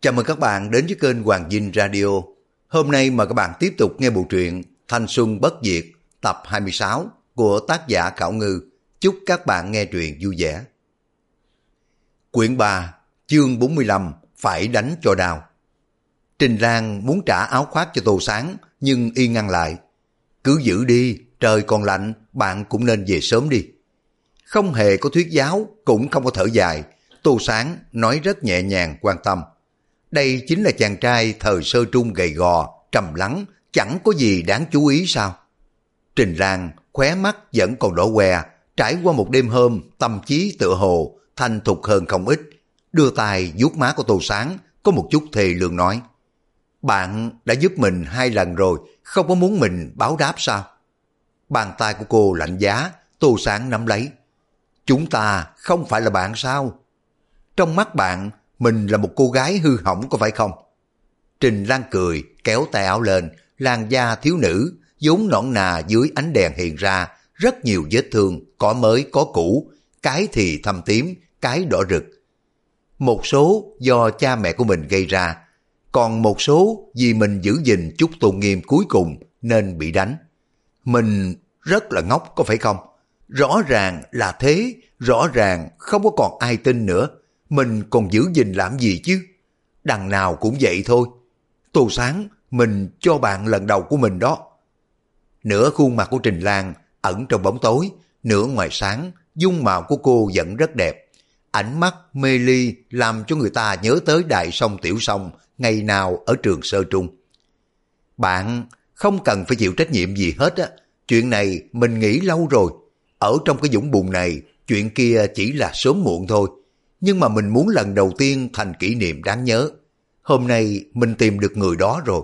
Chào mừng các bạn đến với kênh Hoàng Dinh Radio. Hôm nay mời các bạn tiếp tục nghe bộ truyện Thanh Xuân Bất Diệt tập 26 của tác giả Khảo Ngư. Chúc các bạn nghe truyện vui vẻ. Quyển 3, chương 45, phải đánh cho đau. Trình Lan muốn trả áo khoác cho Tô Sáng, nhưng y ngăn lại. Cứ giữ đi, trời còn lạnh, bạn cũng nên về sớm đi. Không hề có thuyết giáo, cũng không có thở dài. Tô Sáng nói rất nhẹ nhàng quan tâm. Đây chính là chàng trai thời sơ trung gầy gò, trầm lắng, chẳng có gì đáng chú ý sao? Trình Lan khóe mắt vẫn còn đỏ que, trải qua một đêm hôm, tâm trí tựa hồ, thành thục hơn không ít. Đưa tay vuốt má của Tô Sáng, có một chút thề lương nói. Bạn đã giúp mình 2 lần rồi, không có muốn mình báo đáp sao? Bàn tay của cô lạnh giá, Tô Sáng nắm lấy. Chúng ta không phải là bạn sao? Trong mắt bạn, mình là một cô gái hư hỏng có phải không? Trình Lan cười, kéo tay áo lên, làn da thiếu nữ, vốn nõn nà dưới ánh đèn hiện ra, rất nhiều vết thương, có mới có cũ, cái thì thâm tím, cái đỏ rực. Một số do cha mẹ của mình gây ra, còn một số vì mình giữ gìn chút tôn nghiêm cuối cùng nên bị đánh. Mình rất là ngốc có phải không? Rõ ràng là thế, rõ ràng không có còn ai tin nữa. Mình còn giữ gìn làm gì chứ? Đằng nào cũng vậy thôi. Tô Sáng, mình cho bạn lần đầu của mình đó. Nửa khuôn mặt của Trình Lan ẩn trong bóng tối, nửa ngoài sáng, dung mạo của cô vẫn rất đẹp. Ánh mắt mê ly làm cho người ta nhớ tới đại song tiểu song ngày nào ở trường sơ trung. Bạn không cần phải chịu trách nhiệm gì hết á. Chuyện này mình nghĩ lâu rồi. Ở trong cái vũng bùn này, chuyện kia chỉ là sớm muộn thôi. Nhưng mà mình muốn lần đầu tiên thành kỷ niệm đáng nhớ. Hôm nay mình tìm được người đó rồi.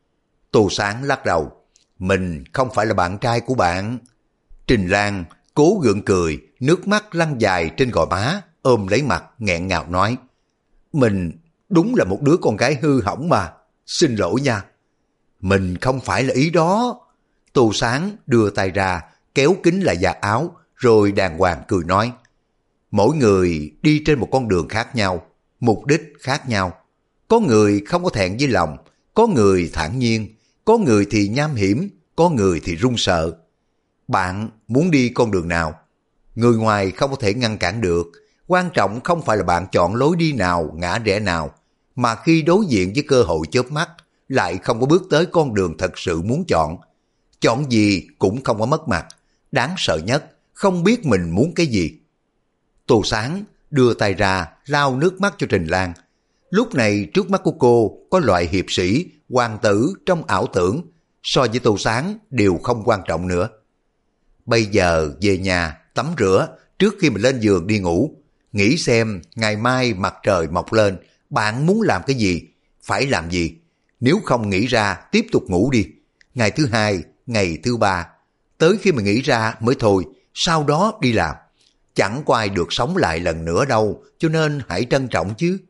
Tô Sáng lắc đầu. Mình không phải là bạn trai của bạn. Trình Lan cố gượng cười, nước mắt lăn dài trên gò má, ôm lấy mặt nghẹn ngào nói. Mình đúng là một đứa con gái hư hỏng mà. Xin lỗi nha. Mình không phải là ý đó. Tô Sáng đưa tay ra, kéo kính lại vạt áo, rồi đàng hoàng cười nói. Mỗi người đi trên một con đường khác nhau, mục đích khác nhau. Có người không có thẹn với lòng, có người thản nhiên, có người thì nham hiểm, có người thì run sợ. Bạn muốn đi con đường nào? Người ngoài không có thể ngăn cản được. Quan trọng không phải là bạn chọn lối đi nào, ngã rẽ nào, mà khi đối diện với cơ hội chớp mắt, lại không có bước tới con đường thật sự muốn chọn. Chọn gì cũng không có mất mặt. Đáng sợ nhất, không biết mình muốn cái gì. Tô Sáng đưa tay ra lau nước mắt cho Trình Lan. Lúc này trước mắt của cô có loại hiệp sĩ, hoàng tử trong ảo tưởng, so với Tô Sáng đều không quan trọng nữa. Bây giờ về nhà tắm rửa trước khi mình lên giường đi ngủ, nghĩ xem ngày mai mặt trời mọc lên bạn muốn làm cái gì, phải làm gì. Nếu không nghĩ ra tiếp tục ngủ đi. Ngày thứ 2, ngày thứ 3, tới khi mà nghĩ ra mới thôi, sau đó đi làm. Chẳng có ai được sống lại lần nữa đâu, cho nên hãy trân trọng chứ.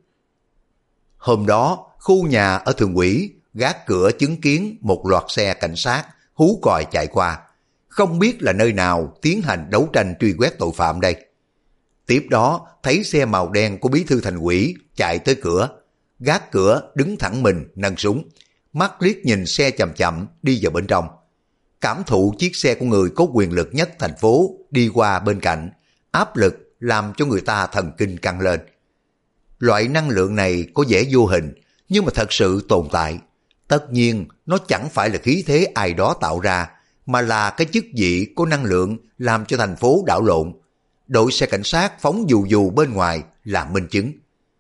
Hôm đó, khu nhà ở Thường Ủy, gác cửa chứng kiến một loạt xe cảnh sát hú còi chạy qua. Không biết là nơi nào tiến hành đấu tranh truy quét tội phạm đây. Tiếp đó, thấy xe màu đen của bí thư thành ủy chạy tới cửa. Gác cửa đứng thẳng mình nâng súng, mắt liếc nhìn xe chậm chậm đi vào bên trong. Cảm thụ chiếc xe của người có quyền lực nhất thành phố đi qua bên cạnh, áp lực làm cho người ta thần kinh căng lên. Loại năng lượng này có vẻ vô hình, nhưng mà thật sự tồn tại. Tất nhiên, nó chẳng phải là khí thế ai đó tạo ra, mà là cái chức vị có năng lượng làm cho thành phố đảo lộn. Đội xe cảnh sát phóng dù dù bên ngoài là minh chứng.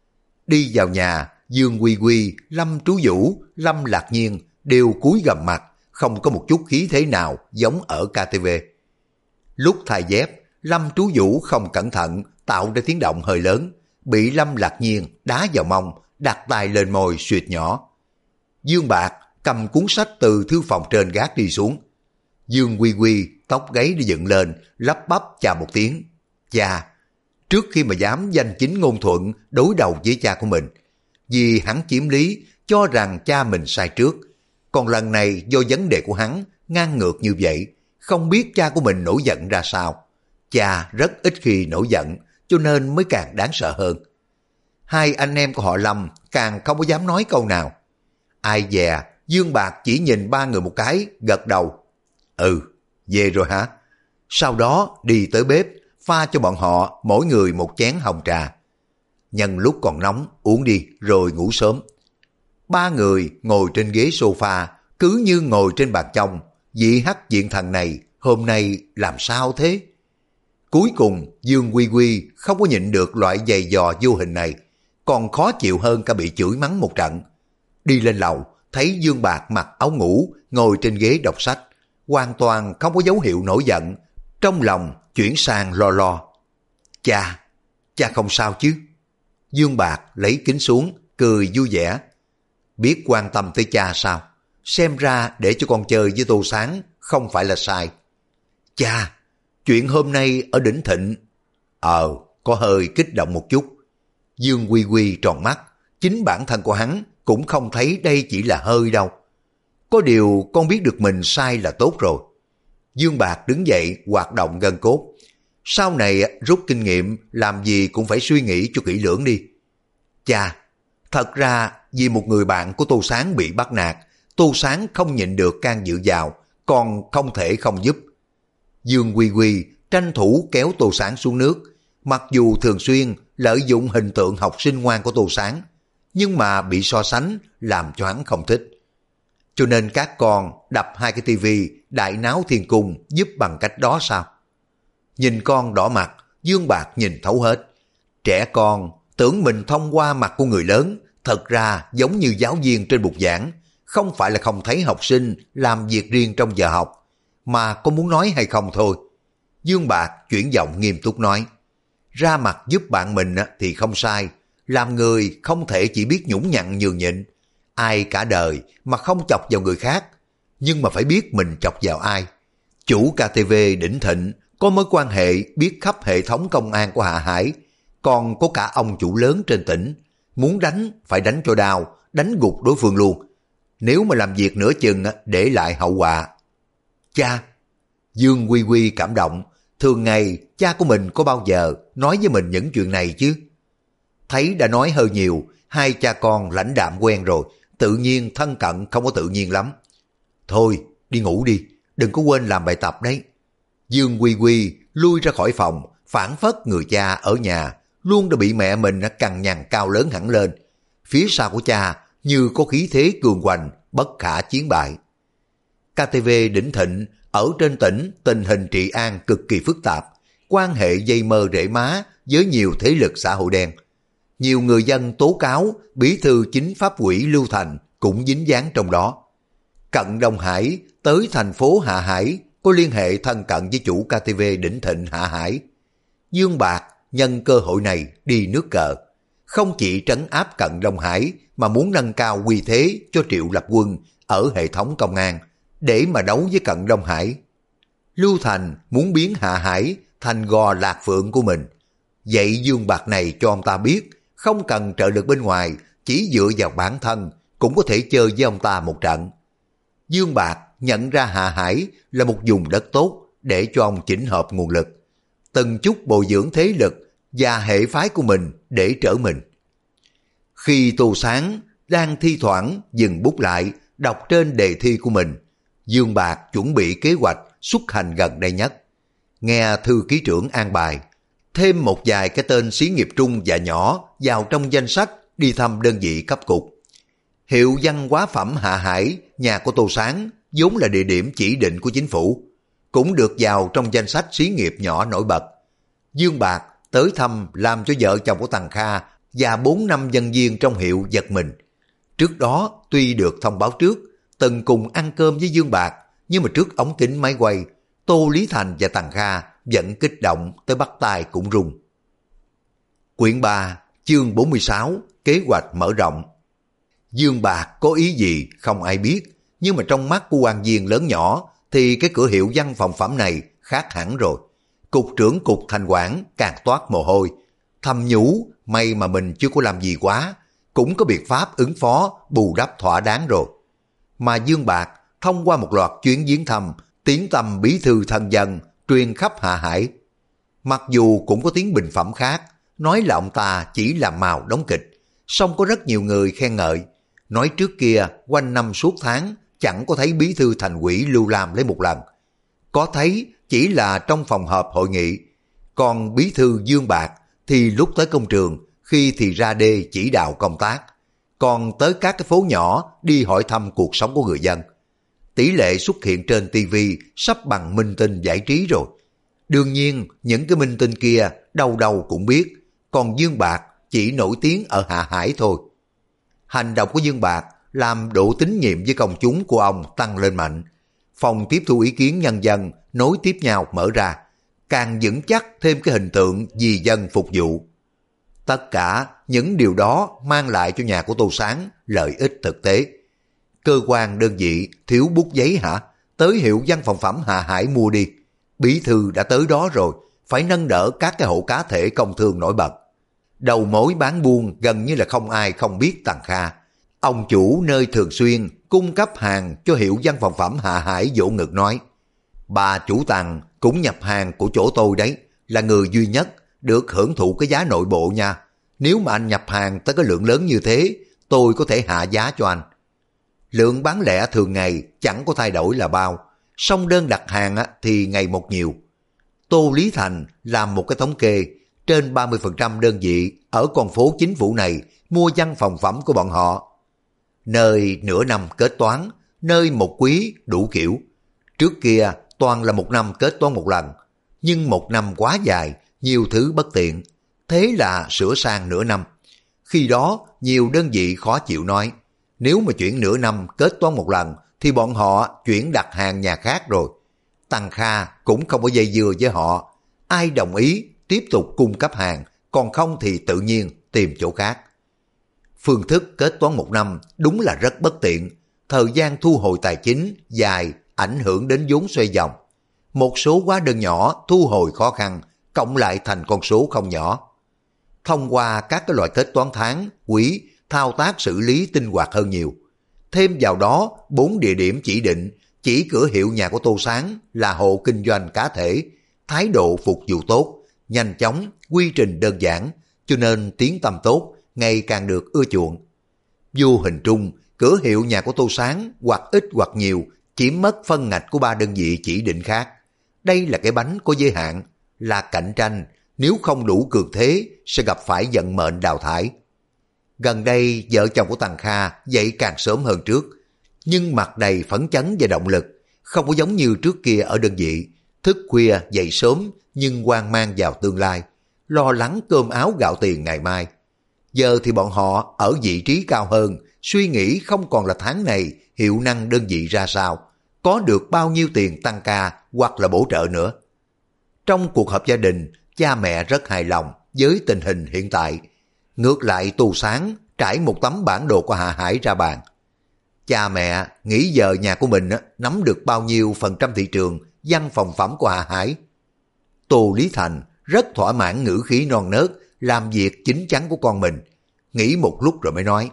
Đi vào nhà, Dương Quy Quy, Lâm Trú Vũ, Lâm Lạc Nhiên đều cúi gằm mặt, không có một chút khí thế nào giống ở KTV. Lúc thay dép, Lâm Trú Vũ không cẩn thận tạo ra tiếng động hơi lớn, bị Lâm Lạc Nhiên đá vào mông, đặt tay lên môi suýt nhỏ. Dương Bạc cầm cuốn sách từ thư phòng trên gác đi xuống. Dương Quy Quy tóc gáy đi dựng lên, lắp bắp chào một tiếng. Cha, trước khi mà dám danh chính ngôn thuận đối đầu với cha của mình, vì hắn chiếm lý cho rằng cha mình sai trước. Còn lần này do vấn đề của hắn ngang ngược như vậy, không biết cha của mình nổi giận ra sao. Cha rất ít khi nổi giận, cho nên mới càng đáng sợ hơn. hai anh em của họ Lâm càng không có dám nói câu nào. Ai dè, Dương Bạc chỉ nhìn ba người một cái, gật đầu. Ừ, về rồi hả? Sau đó đi tới bếp, pha cho bọn họ mỗi người một chén hồng trà. Nhân lúc còn nóng, uống đi rồi ngủ sớm. Ba người ngồi trên ghế sofa, cứ như ngồi trên bàn trong. Vị hắc diện thần này hôm nay làm sao thế? Cuối cùng Dương Quy Quy không có nhịn được loại giày dò vô hình này, còn khó chịu hơn cả bị chửi mắng một trận. Đi lên lầu, thấy Dương Bạc mặc áo ngủ, ngồi trên ghế đọc sách, hoàn toàn không có dấu hiệu nổi giận, trong lòng chuyển sang lo lo. Cha không sao chứ? Dương Bạc lấy kính xuống, cười vui vẻ. Biết quan tâm tới cha sao? Xem ra để cho con chơi với Tô Sáng không phải là sai. Cha, chuyện hôm nay ở đỉnh Thịnh. Có hơi kích động một chút. Dương Quy Quy tròn mắt, chính bản thân của hắn cũng không thấy đây chỉ là hơi đâu. Có điều con biết được mình sai là tốt rồi. Dương Bạc đứng dậy hoạt động gân cốt. Sau này rút kinh nghiệm, làm gì cũng phải suy nghĩ cho kỹ lưỡng đi. Cha, thật ra vì một người bạn của Tô Sáng bị bắt nạt, Tô Sáng không nhịn được can dự vào, còn không thể không giúp. Dương Quy Quy tranh thủ kéo Tô Sáng xuống nước, mặc dù thường xuyên lợi dụng hình tượng học sinh ngoan của Tô Sáng, nhưng mà bị so sánh làm cho hắn không thích. Cho nên các con đập hai cái tivi đại náo thiên cung giúp bằng cách đó sao? Nhìn con đỏ mặt, Dương Bạc nhìn thấu hết. Trẻ con tưởng mình thông qua mặt của người lớn, thật ra giống như giáo viên trên bục giảng, không phải là không thấy học sinh làm việc riêng trong giờ học, mà có muốn nói hay không thôi. Dương Bạc chuyển giọng nghiêm túc nói, ra mặt giúp bạn mình thì không sai, làm người không thể chỉ biết nhũng nhặn nhường nhịn, ai cả đời mà không chọc vào người khác, nhưng mà phải biết mình chọc vào ai. Chủ KTV Đỉnh Thịnh có mối quan hệ biết khắp hệ thống công an của Hạ Hải, còn có cả ông chủ lớn trên tỉnh, muốn đánh phải đánh cho đau, đánh gục đối phương luôn. Nếu mà làm việc nửa chừng để lại hậu quả. Cha, Dương Quy Quy cảm động, thường ngày cha của mình có bao giờ nói với mình những chuyện này chứ? Thấy đã nói hơi nhiều, hai cha con lãnh đạm quen rồi, tự nhiên thân cận không có tự nhiên lắm. Thôi, đi ngủ đi, đừng có quên làm bài tập đấy. Dương Quy Quy lui ra khỏi phòng, phản phất người cha ở nhà luôn đã bị mẹ mình cằn nhằn cao lớn hẳn lên. Phía sau của cha như có khí thế cường hoành, bất khả chiến bại. KTV Đỉnh Thịnh ở trên tỉnh tình hình trị an cực kỳ phức tạp, quan hệ dây mơ rễ má với nhiều thế lực xã hội đen. Nhiều người dân tố cáo bí thư chính pháp ủy Lưu Thành cũng dính dáng trong đó. Cận Đông Hải tới thành phố Hạ Hải có liên hệ thân cận với chủ KTV Đỉnh Thịnh Hạ Hải. Dương Bạc nhân cơ hội này đi nước cờ, không chỉ trấn áp Cận Đông Hải mà muốn nâng cao uy thế cho Triệu Lập Quân ở hệ thống công an để mà đấu với Cận Đông Hải. Lưu Thành muốn biến Hạ Hải thành gò lạc phượng của mình. Vậy Dương Bạc này cho ông ta biết, không cần trợ lực bên ngoài, chỉ dựa vào bản thân cũng có thể chơi với ông ta một trận. Dương Bạc nhận ra Hạ Hải là một vùng đất tốt để cho ông chỉnh hợp nguồn lực, từng chút bồi dưỡng thế lực và hệ phái của mình để trở mình. Khi Tô Sáng đang thi thoảng dừng bút lại đọc trên đề thi của mình, Dương Bạc chuẩn bị kế hoạch xuất hành gần đây nhất. Nghe thư ký trưởng an bài, thêm một vài cái tên xí nghiệp trung và nhỏ vào trong danh sách đi thăm đơn vị cấp cục. Hiệu văn hóa phẩm Hạ Hải, nhà của Tô Sáng, vốn là địa điểm chỉ định của chính phủ, cũng được vào trong danh sách xí nghiệp nhỏ nổi bật. Dương Bạc tới thăm làm cho vợ chồng của Tằng Kha và 4-5 nhân viên trong hiệu giật mình. Trước đó tuy được thông báo trước, từng cùng ăn cơm với Dương Bạc, nhưng mà trước ống kính máy quay, Tô Lý Thành và Tằng Kha vẫn kích động tới bắt tay cũng run. Quyển 3, chương 46, kế hoạch mở rộng. Dương Bạc có ý gì không ai biết, nhưng mà trong mắt của quan viên lớn nhỏ thì cái cửa hiệu văn phòng phẩm này khác hẳn rồi. Cục trưởng cục thành quản càng toát mồ hôi, thầm nhủ may mà mình chưa có làm gì quá, cũng có biện pháp ứng phó bù đắp thỏa đáng rồi. Mà Dương Bạc thông qua một loạt chuyến viếng thăm, tiếng tăm bí thư thân dân truyền khắp Hạ Hải. Mặc dù cũng có tiếng bình phẩm khác, nói là ông ta chỉ làm màu đóng kịch, song có rất nhiều người khen ngợi, nói trước kia quanh năm suốt tháng chẳng có thấy bí thư thành ủy Lưu Lam lấy một lần, có thấy chỉ là trong phòng họp hội nghị, còn bí thư Dương Bạc thì lúc tới công trường, khi thì ra đê chỉ đạo công tác, còn tới các cái phố nhỏ đi hỏi thăm cuộc sống của người dân. Tỷ lệ xuất hiện trên TV sắp bằng minh tinh giải trí rồi. Đương nhiên những cái minh tinh kia đâu đâu cũng biết, còn Dương Bạc chỉ nổi tiếng ở Hạ Hải thôi. Hành động của Dương Bạc làm độ tín nhiệm với công chúng của ông tăng lên mạnh. Phòng tiếp thu ý kiến nhân dân nối tiếp nhau mở ra, càng vững chắc thêm cái hình tượng vì dân phục vụ. Tất cả những điều đó mang lại cho nhà của Tô Sáng lợi ích thực tế. Cơ quan đơn vị thiếu bút giấy hả? Tới hiệu văn phòng phẩm Hạ Hải mua đi. Bí thư đã tới đó rồi, phải nâng đỡ các cái hộ cá thể công thương nổi bật. Đầu mối bán buôn gần như là không ai không biết Tằng Kha. Ông chủ nơi thường xuyên cung cấp hàng cho hiệu văn phòng phẩm Hạ Hải vỗ ngực nói, bà chủ Tằng cũng nhập hàng của chỗ tôi đấy, là người duy nhất được hưởng thụ cái giá nội bộ nha. Nếu mà anh nhập hàng tới cái lượng lớn như thế, tôi có thể hạ giá cho anh. Lượng bán lẻ thường ngày chẳng có thay đổi là bao, song đơn đặt hàng thì ngày một nhiều. Tô Lý Thành làm một cái thống kê, trên 30% đơn vị ở con phố chính phủ này mua văn phòng phẩm của bọn họ. Nơi nửa năm kết toán, nơi một quý đủ kiểu. Trước kia toàn là một năm kết toán một lần, nhưng một năm quá dài, nhiều thứ bất tiện, thế là sửa sang nửa năm. Khi đó nhiều đơn vị khó chịu nói, nếu mà chuyển nửa năm kết toán một lần thì bọn họ chuyển đặt hàng nhà khác rồi. Tằng Kha cũng không có dây dưa với họ, ai đồng ý tiếp tục cung cấp hàng, còn không thì tự nhiên tìm chỗ khác. Phương thức kết toán một năm đúng là rất bất tiện, thời gian thu hồi tài chính dài ảnh hưởng đến vốn xoay vòng. Một số hóa đơn nhỏ thu hồi khó khăn, cộng lại thành con số không nhỏ. Thông qua các cái loại kết toán tháng, quý, thao tác xử lý tinh hoạt hơn nhiều. Thêm vào đó 4 địa điểm chỉ định, chỉ cửa hiệu nhà của Tô Sáng là hộ kinh doanh cá thể, thái độ phục vụ tốt, nhanh chóng, quy trình đơn giản, cho nên tiếng tăm tốt, ngày càng được ưa chuộng. Vô hình trung, cửa hiệu nhà của Tô Sáng hoặc ít hoặc nhiều chiếm mất phân ngạch của 3 đơn vị chỉ định khác. Đây là cái bánh có giới hạn, là cạnh tranh, nếu không đủ cường thế sẽ gặp phải vận mệnh đào thải. Gần đây vợ chồng của Tằng Kha dậy càng sớm hơn trước, nhưng mặt đầy phấn chấn và động lực, không có giống như trước kia ở đơn vị, thức khuya dậy sớm nhưng hoang mang vào tương lai, lo lắng cơm áo gạo tiền ngày mai. Giờ thì bọn họ ở vị trí cao hơn, suy nghĩ không còn là tháng này hiệu năng đơn vị ra sao, có được bao nhiêu tiền tăng ca hoặc là bổ trợ nữa. Trong cuộc họp gia đình, cha mẹ rất hài lòng với tình hình hiện tại. Ngược lại Tô Sáng trải một tấm bản đồ của Hạ Hải ra bàn. Cha mẹ nghĩ giờ nhà của mình nắm được bao nhiêu phần trăm thị trường văn phòng phẩm của Hạ Hải. Tô Lý Thành rất thỏa mãn ngữ khí non nớt làm việc chính chắn của con mình. Nghĩ một lúc rồi mới nói,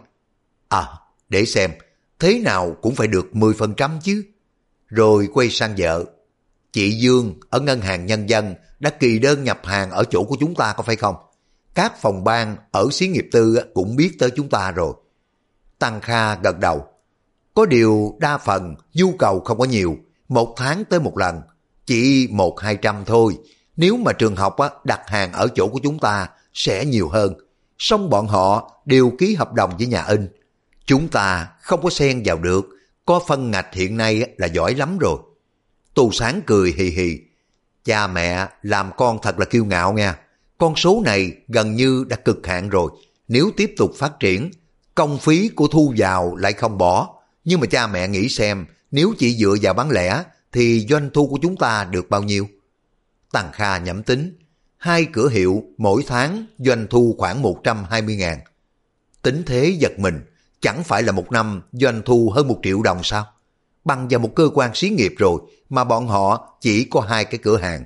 để xem, thế nào cũng phải được 10% chứ. Rồi quay sang vợ, chị Dương ở Ngân hàng Nhân dân đã kỳ đơn nhập hàng ở chỗ của chúng ta có phải không? Các phòng ban ở xí nghiệp tư cũng biết tới chúng ta rồi. Tằng Kha gật đầu. Có điều đa phần nhu cầu không có nhiều, một tháng tới một lần, chỉ 100-200 thôi. Nếu mà trường học đặt hàng ở chỗ của chúng ta sẽ nhiều hơn. Song bọn họ đều ký hợp đồng với nhà in. Chúng ta không có xen vào được, có phân ngạch hiện nay là giỏi lắm rồi. Tô Sáng cười hì hì. Cha mẹ làm con thật là kiêu ngạo nha. Con số này gần như đã cực hạn rồi. Nếu tiếp tục phát triển, công phí của thu vào lại không bỏ. Nhưng mà cha mẹ nghĩ xem, nếu chỉ dựa vào bán lẻ thì doanh thu của chúng ta được bao nhiêu? Tằng Kha nhẩm tính, 2 cửa hiệu mỗi tháng doanh thu khoảng 120.000. Tính thế giật mình, chẳng phải là một năm doanh thu hơn 1 triệu đồng sao? Bằng vào một cơ quan xí nghiệp rồi mà bọn họ chỉ có 2 cái cửa hàng.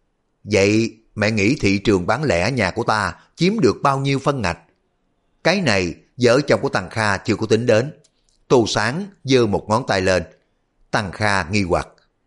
Vậy mẹ nghĩ thị trường bán lẻ nhà của ta chiếm được bao nhiêu phân ngạch? Cái này vợ chồng của Tằng Kha chưa có tính đến. Tô Sáng giơ một ngón tay lên. Tằng Kha nghi hoặc,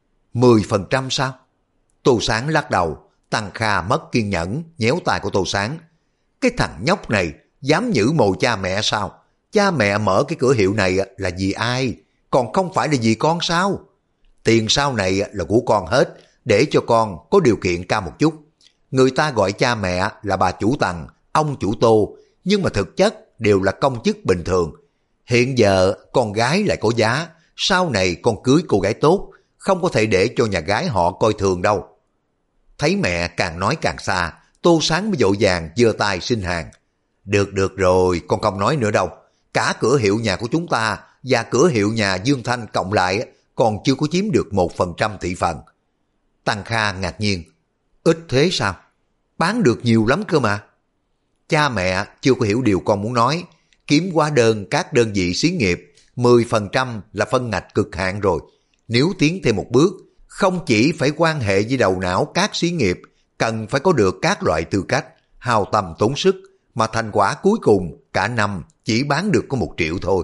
10% sao? Tô Sáng lắc đầu. Tằng Kha mất kiên nhẫn nhéo tay của Tô Sáng. Cái thằng nhóc này dám nhử mồ cha mẹ sao? Cha mẹ mở cái cửa hiệu này là vì ai? Còn không phải là vì con sao? Tiền sau này là của con hết, để cho con có điều kiện cao một chút. Người ta gọi cha mẹ là bà chủ Tằng, ông chủ Tô, nhưng mà thực chất đều là công chức bình thường. Hiện giờ con gái lại có giá, sau này con cưới cô gái tốt, không có thể để cho nhà gái họ coi thường đâu. Thấy mẹ càng nói càng xa, Tô Sáng mới vội vàng giơ tay xin hàng. Được rồi, con không nói nữa đâu. Cả cửa hiệu nhà của chúng ta và cửa hiệu nhà Dương Thanh cộng lại còn chưa có chiếm được 1% thị phần. Tăng Kha ngạc nhiên. Ít thế sao? Bán được nhiều lắm cơ mà. Cha mẹ chưa có hiểu điều con muốn nói. Kiếm hóa đơn các đơn vị xí nghiệp 10% là phân ngạch cực hạn rồi. Nếu tiến thêm một bước, không chỉ phải quan hệ với đầu não các xí nghiệp, cần phải có được các loại tư cách, hao tâm tốn sức, mà thành quả cuối cùng cả năm chỉ bán được có 1 triệu thôi.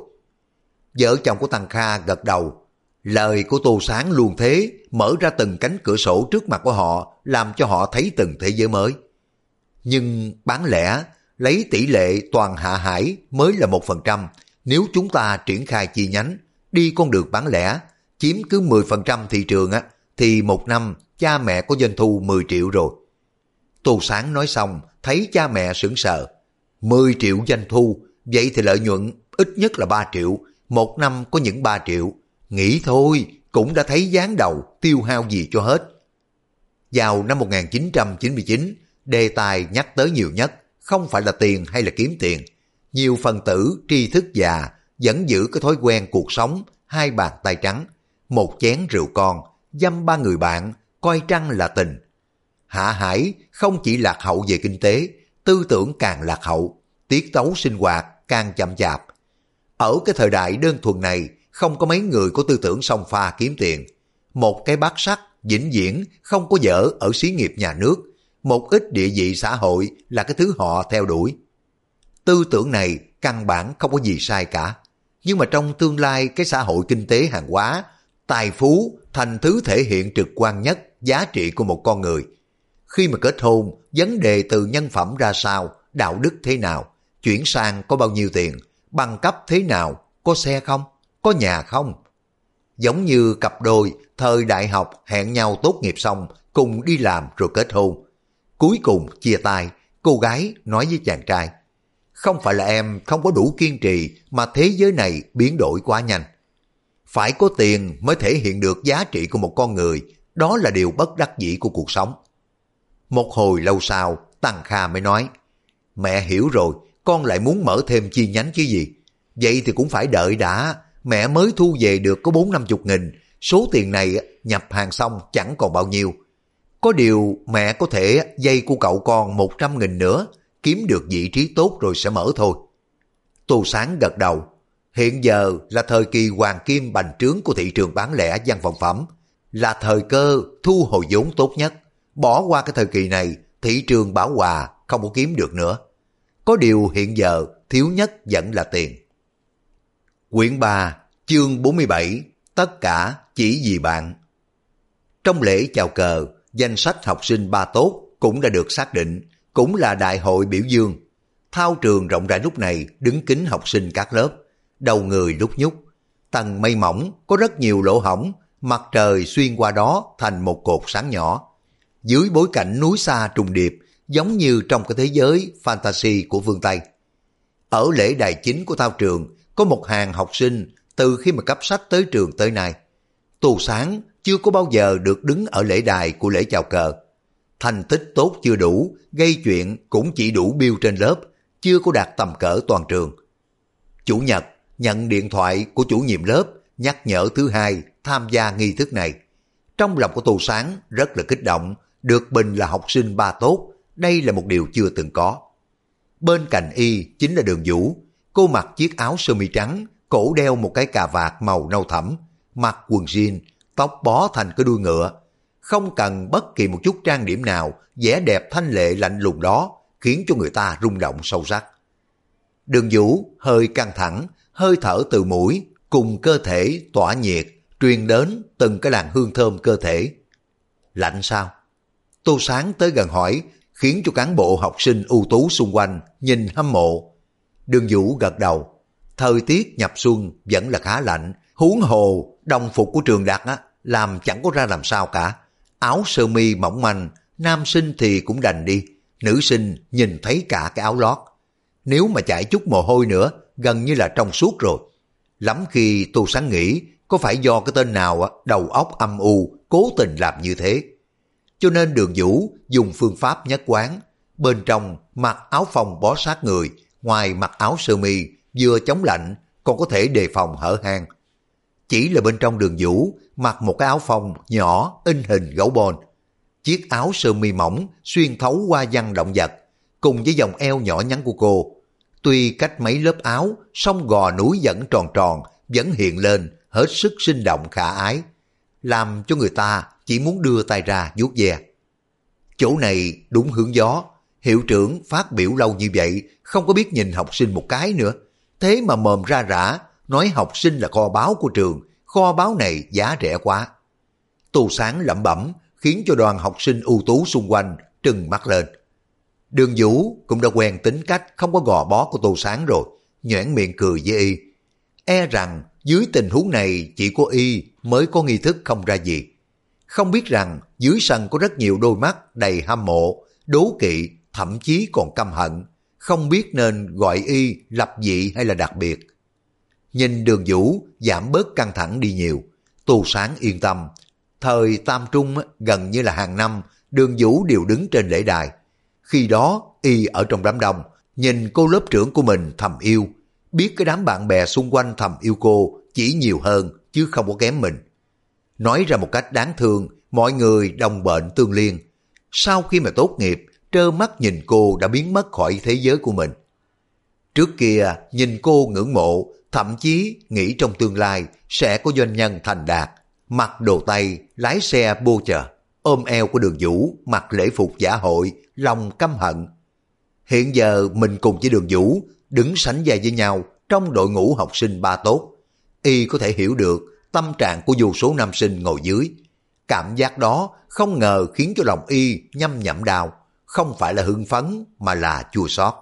Vợ chồng của Tăng Kha gật đầu. Lời của Tô Sáng luôn thế, mở ra từng cánh cửa sổ trước mặt của họ, làm cho họ thấy từng thế giới mới. Nhưng bán lẻ, lấy tỷ lệ toàn Hạ Hải mới là 1%, nếu chúng ta triển khai chi nhánh, đi con đường bán lẻ, chiếm cứ 10% thị trường thì một năm cha mẹ có doanh thu 10 triệu rồi. Tô Sáng nói xong, thấy cha mẹ sững sờ. 10 triệu doanh thu, vậy thì lợi nhuận ít nhất là 3 triệu, một năm có những 3 triệu. Nghĩ thôi, cũng đã thấy gián đầu, tiêu hao gì cho hết. Vào năm 1999, đề tài nhắc tới nhiều nhất, không phải là tiền hay là kiếm tiền. Nhiều phần tử tri thức già vẫn giữ cái thói quen cuộc sống, 2 bàn tay trắng, 1 chén rượu con, dăm 3 người bạn, coi trăng là tình. Hạ Hải không chỉ lạc hậu về kinh tế, tư tưởng càng lạc hậu, tiết tấu sinh hoạt càng chậm chạp. Ở cái thời đại đơn thuần này, không có mấy người có tư tưởng xông pha kiếm tiền. Một cái bát sắt vĩnh viễn không có dở ở xí nghiệp nhà nước, một ít địa vị xã hội là cái thứ họ theo đuổi. Tư tưởng này căn bản không có gì sai cả. Nhưng mà trong tương lai cái xã hội kinh tế hàng hóa, tài phú thành thứ thể hiện trực quan nhất giá trị của một con người. Khi mà kết hôn, vấn đề từ nhân phẩm ra sao, đạo đức thế nào, chuyển sang có bao nhiêu tiền, bằng cấp thế nào, có xe không, có nhà không. Giống như cặp đôi thời đại học hẹn nhau tốt nghiệp xong cùng đi làm rồi kết hôn. Cuối cùng chia tay, cô gái nói với chàng trai, không phải là em không có đủ kiên trì mà thế giới này biến đổi quá nhanh. Phải có tiền mới thể hiện được giá trị của một con người, đó là điều bất đắc dĩ của cuộc sống. Một hồi lâu sau, Tăng Kha mới nói, mẹ hiểu rồi, con lại muốn mở thêm chi nhánh chứ gì. Vậy thì cũng phải đợi đã, mẹ mới thu về được có 40-50 nghìn, số tiền này nhập hàng xong chẳng còn bao nhiêu. Có điều mẹ có thể dây của cậu con 100 nghìn nữa, kiếm được vị trí tốt rồi sẽ mở thôi. Tô Sáng gật đầu. Hiện giờ là thời kỳ hoàng kim bành trướng của thị trường bán lẻ văn phòng phẩm, là thời cơ thu hồi vốn tốt nhất. Bỏ qua cái thời kỳ này, thị trường bão hòa không có kiếm được nữa. Có điều hiện giờ thiếu nhất vẫn là tiền. Quyển 3, chương 47, tất cả chỉ vì bạn. Trong lễ chào cờ, danh sách học sinh 3 tốt cũng đã được xác định, cũng là đại hội biểu dương. Thao trường rộng rãi lúc này đứng kín học sinh các lớp, đầu người lúc nhúc. Tầng mây mỏng có rất nhiều lỗ hổng, mặt trời xuyên qua đó thành một cột sáng nhỏ. Dưới bối cảnh núi xa trùng điệp, giống như trong cái thế giới fantasy của phương Tây. Ở lễ đài chính của thao trường, có một hàng học sinh từ khi mà cấp sách tới trường tới nay. Tô Sáng chưa có bao giờ được đứng ở lễ đài của lễ chào cờ. Thành tích tốt chưa đủ, gây chuyện cũng chỉ đủ biêu trên lớp, chưa có đạt tầm cỡ toàn trường. Chủ nhật nhận điện thoại của chủ nhiệm lớp nhắc nhở thứ hai tham gia nghi thức này. Trong lòng của Tô Sáng rất là kích động, được bình là học sinh 3 tốt, đây là một điều chưa từng có. Bên cạnh y chính là Đường Vũ, cô mặc chiếc áo sơ mi trắng, cổ đeo một cái cà vạt màu nâu thẫm, mặc quần jean, tóc bó thành cái đuôi ngựa. Không cần bất kỳ một chút trang điểm nào, vẻ đẹp thanh lệ lạnh lùng đó khiến cho người ta rung động sâu sắc. Đường Vũ hơi căng thẳng, hơi thở từ mũi cùng cơ thể tỏa nhiệt truyền đến từng cái làn hương thơm cơ thể. Lạnh sao? Tô Sáng tới gần hỏi, khiến cho cán bộ học sinh ưu tú xung quanh nhìn hâm mộ. Đường Vũ gật đầu. Thời tiết nhập xuân vẫn là khá lạnh, huống hồ đồng phục của trường Đạt làm chẳng có ra làm sao cả. Áo sơ mi mỏng manh, nam sinh thì cũng đành đi, nữ sinh nhìn thấy cả cái áo lót. Nếu mà chảy chút mồ hôi nữa, gần như là trong suốt rồi. Lắm khi Tô Sáng nghĩ có phải do cái tên nào đầu óc âm u cố tình làm như thế. Cho nên Đường Vũ dùng phương pháp nhất quán, bên trong mặc áo phông bó sát người, ngoài mặc áo sơ mi vừa chống lạnh còn có thể đề phòng hở hang. Chỉ là bên trong Đường Vũ mặc một cái áo phông nhỏ in hình gấu bông. Chiếc áo sơ mi mỏng xuyên thấu qua văn động vật, cùng với vòng eo nhỏ nhắn của cô. Tuy cách mấy lớp áo, song gò núi vẫn tròn tròn, vẫn hiện lên hết sức sinh động khả ái, làm cho người ta chỉ muốn đưa tay ra vuốt ve. Chỗ này đúng hướng gió, hiệu trưởng phát biểu lâu như vậy không có biết nhìn học sinh một cái nữa, thế mà mồm ra rã nói học sinh là kho báu của trường, kho báu này giá rẻ quá. Tô Sáng lẩm bẩm khiến cho đoàn học sinh ưu tú xung quanh trừng mắt lên. Đường Vũ cũng đã quen tính cách không có gò bó của Tô Sáng rồi, nhoẻn miệng cười với y. E rằng dưới tình huống này chỉ có y mới có nghi thức không ra gì. Không biết rằng dưới sân có rất nhiều đôi mắt đầy hâm mộ, đố kỵ, thậm chí còn căm hận, không biết nên gọi y lập dị hay là đặc biệt. Nhìn Đường Vũ giảm bớt căng thẳng đi nhiều, Tô Sáng yên tâm. Thời Tam Trung gần như là hàng năm Đường Vũ đều đứng trên lễ đài. Khi đó y ở trong đám đông, nhìn cô lớp trưởng của mình thầm yêu, biết cái đám bạn bè xung quanh thầm yêu cô chỉ nhiều hơn chứ không có kém mình. Nói ra một cách đáng thương, mọi người đồng bệnh tương liên. Sau khi mà tốt nghiệp, trơ mắt nhìn cô đã biến mất khỏi thế giới của mình. Trước kia nhìn cô ngưỡng mộ, thậm chí nghĩ trong tương lai sẽ có doanh nhân thành đạt, mặc đồ Tây, lái xe bô chờ, ôm eo của Đường Vũ, mặc lễ phục giả hội, lòng căm hận. Hiện giờ mình cùng với Đường Vũ đứng sánh vai với nhau trong đội ngũ học sinh ba tốt. Y có thể hiểu được tâm trạng của vô số nam sinh ngồi dưới. Cảm giác đó không ngờ khiến cho lòng y nhăm nhậm đau, không phải là hưng phấn mà là chua xót.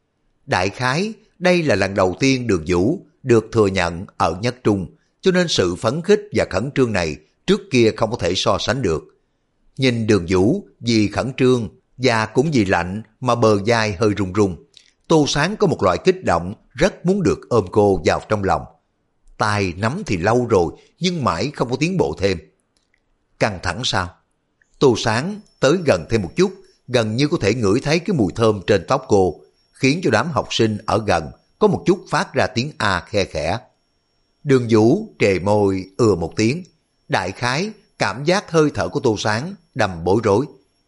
Đại khái đây là lần đầu tiên Đường Vũ được thừa nhận ở nhất trung, cho nên sự phấn khích và khẩn trương này trước kia không có thể so sánh được. Nhìn Đường Vũ vì khẩn trương và cũng vì lạnh mà bờ vai hơi run run, Tô Sáng có một loại kích động rất muốn được ôm cô vào trong lòng. Tay nắm thì lâu rồi nhưng mãi không có tiến bộ thêm. Căng thẳng sao? Tô Sáng tới gần thêm một chút, gần như có thể ngửi thấy cái mùi thơm trên tóc cô, khiến cho đám học sinh ở gần có một chút phát ra tiếng a khe khẽ. Đường Vũ trề môi một tiếng, đại khái cảm giác hơi thở của Tô Sáng đầm bối rối.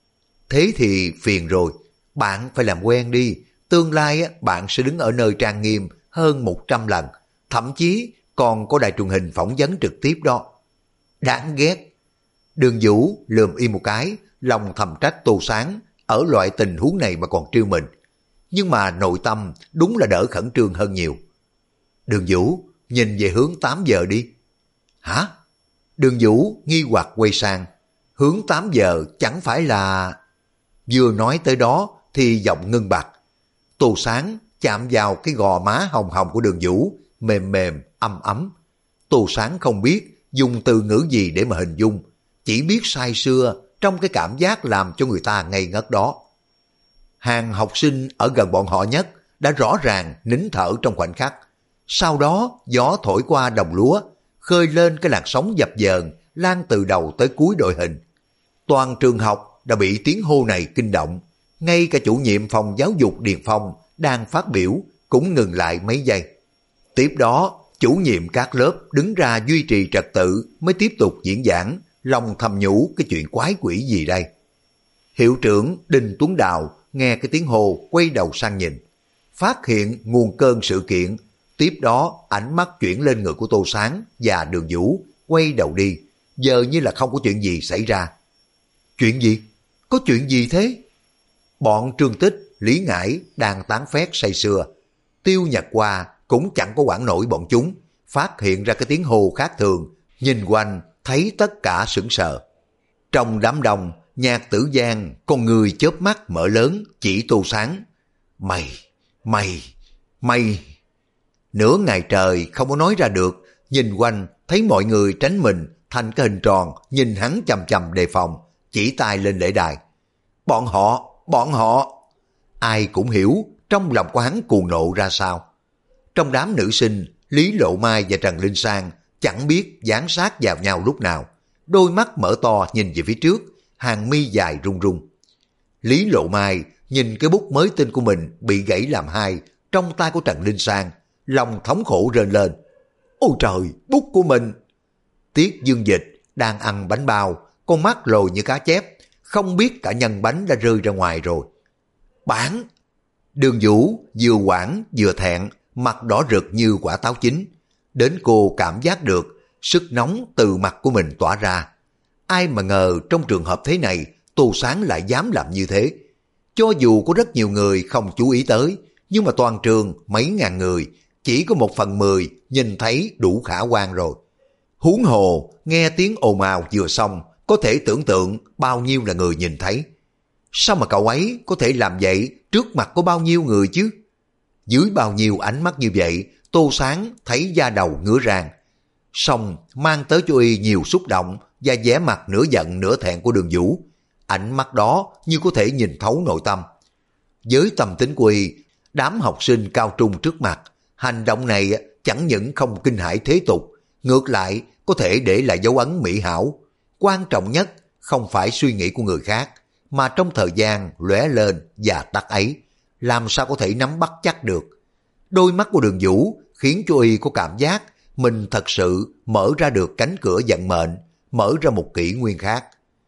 Thế thì phiền rồi, bạn phải làm quen đi, tương lai bạn sẽ đứng ở nơi trang nghiêm hơn 100 lần, thậm chí còn có đài truyền hình phỏng vấn trực tiếp đó. Đáng ghét. Đường Vũ lườm y một cái, lòng thầm trách Tô Sáng ở loại tình huống này mà còn trêu mình. Nhưng mà nội tâm đúng là đỡ khẩn trương hơn nhiều. Đường Vũ, nhìn về hướng 8 giờ đi. Hả? Đường Vũ nghi hoặc quay sang. Hướng 8 giờ chẳng phải là... Vừa nói tới đó thì giọng ngưng bặt. Tô Sáng chạm vào cái gò má hồng hồng của Đường Vũ, mềm mềm, ấm ấm. Tô Sáng không biết dùng từ ngữ gì để mà hình dung, chỉ biết say sưa trong cái cảm giác làm cho người ta ngây ngất đó. Hàng học sinh ở gần bọn họ nhất đã rõ ràng nín thở trong khoảnh khắc. Sau đó gió thổi qua đồng lúa, khơi lên cái làn sóng dập dờn lan từ đầu tới cuối đội hình. Toàn trường học đã bị tiếng hô này kinh động, ngay cả chủ nhiệm phòng giáo dục Điền Phong đang phát biểu cũng ngừng lại mấy giây. Tiếp đó, chủ nhiệm các lớp đứng ra duy trì trật tự mới tiếp tục diễn giảng, lòng thầm nhủ cái chuyện quái quỷ gì đây. Hiệu trưởng Đinh Tuấn Đào nghe cái tiếng hô quay đầu sang nhìn, phát hiện nguồn cơn sự kiện. Tiếp đó ánh mắt chuyển lên người của Tô Sáng và Đường Vũ, quay đầu đi, giờ như là không có chuyện gì xảy ra. Chuyện gì? Có chuyện gì thế? Bọn Trương Tích, Lý Ngải đang tán phét say sưa. Tiêu Nhật Hoa cũng chẳng có quản nổi bọn chúng, phát hiện ra cái tiếng hô khác thường, nhìn quanh thấy tất cả sững sờ. Trong đám đông, Nhạc Tử Giang con người chớp mắt mở lớn chỉ Tô Sáng. Mày. Nửa ngày trời không có nói ra được, nhìn quanh thấy mọi người tránh mình thành cái hình tròn, nhìn hắn chằm chằm đề phòng, chỉ tay lên lễ đài. Bọn họ. Ai cũng hiểu trong lòng của hắn cuồng nộ ra sao. Trong đám nữ sinh, Lý Lộ Mai và Trần Linh Sang chẳng biết dán sát vào nhau lúc nào, đôi mắt mở to nhìn về phía trước, hàng mi dài run run. Lý Lộ Mai nhìn cái bút mới tinh của mình bị gãy làm hai trong tay của Trần Linh Sang, lòng thống khổ rên lên. Ôi trời, bút của mình! Tiết Dương Dịch đang ăn bánh bao, con mắt lồi như cá chép, không biết cả nhân bánh đã rơi ra ngoài rồi. Bán! Đường Vũ vừa hoảng vừa thẹn, mặt đỏ rực như quả táo chín. Đến cô cảm giác được sức nóng từ mặt của mình tỏa ra. Ai mà ngờ trong trường hợp thế này, Tô Sáng lại dám làm như thế. Cho dù có rất nhiều người không chú ý tới, nhưng mà toàn trường mấy ngàn người, chỉ có 1/10 nhìn thấy đủ khả quan rồi. Huống hồ, nghe tiếng ồn ào vừa xong, có thể tưởng tượng bao nhiêu là người nhìn thấy. Sao mà cậu ấy có thể làm vậy trước mặt có bao nhiêu người chứ? Dưới bao nhiêu ánh mắt như vậy, Tô Sáng thấy da đầu ngứa ràng. Xong mang tới cho y nhiều xúc động và vẻ mặt nửa giận nửa thẹn của Đường Vũ. Ánh mắt đó như có thể nhìn thấu nội tâm. Với tâm tính của y, đám học sinh cao trung trước mặt, hành động này chẳng những không kinh hãi thế tục, ngược lại có thể để lại dấu ấn mỹ hảo. Quan trọng nhất không phải suy nghĩ của người khác, mà trong thời gian lóe lên và tắt ấy, làm sao có thể nắm bắt chắc được. Đôi mắt của Đường Vũ khiến cho y có cảm giác mình thật sự mở ra được cánh cửa vận mệnh, mở ra một kỷ nguyên khác.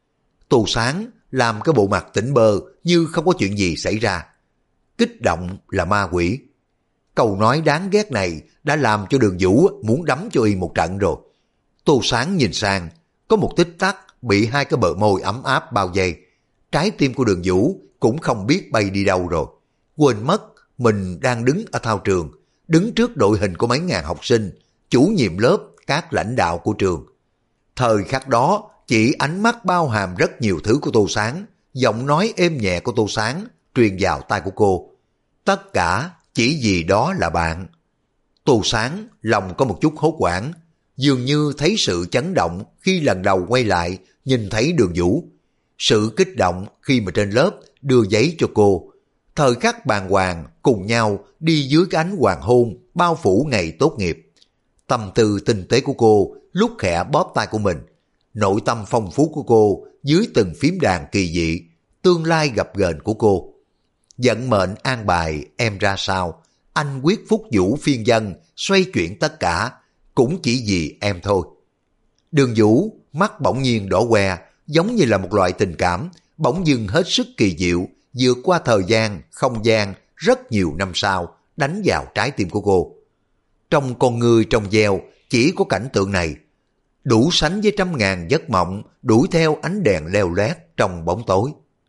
Tô Sáng làm cái bộ mặt tỉnh bơ như không có chuyện gì xảy ra. Kích động là ma quỷ. Câu nói đáng ghét này đã làm cho Đường Vũ muốn đấm cho y một trận rồi. Tô Sáng nhìn sang, có một tích tắc bị hai cái bờ môi ấm áp bao vây. Trái tim của Đường Vũ cũng không biết bay đi đâu rồi. Quên mất mình đang đứng ở thao trường, đứng trước đội hình của mấy ngàn học sinh, chủ nhiệm lớp, các lãnh đạo của trường. Thời khắc đó, chỉ ánh mắt bao hàm rất nhiều thứ của Tô Sáng, giọng nói êm nhẹ của Tô Sáng truyền vào tai của cô. Tất cả chỉ vì đó là bạn. Tô Sáng lòng có một chút hốt hoảng, dường như thấy sự chấn động khi lần đầu quay lại nhìn thấy Đường Vũ. Sự kích động khi mà trên lớp đưa giấy cho cô. Thời khắc bàng hoàng cùng nhau đi dưới cái ánh hoàng hôn bao phủ ngày tốt nghiệp. Tâm tư tinh tế của cô lúc khẽ bóp tay của mình. Nội tâm phong phú của cô dưới từng phím đàn kỳ dị. Tương lai gập ghềnh của cô. Vận mệnh an bài em ra sao, anh quyết phúc vũ phiên dân, xoay chuyển tất cả, cũng chỉ vì em thôi. Đường Vũ mắt bỗng nhiên đỏ que, giống như là một loại tình cảm bỗng dưng hết sức kỳ diệu, vượt qua thời gian, không gian, rất nhiều năm sau, đánh vào trái tim của cô. Trong con người trong veo, chỉ có cảnh tượng này, đủ sánh với trăm ngàn giấc mộng đuổi theo ánh đèn leo lét trong bóng tối.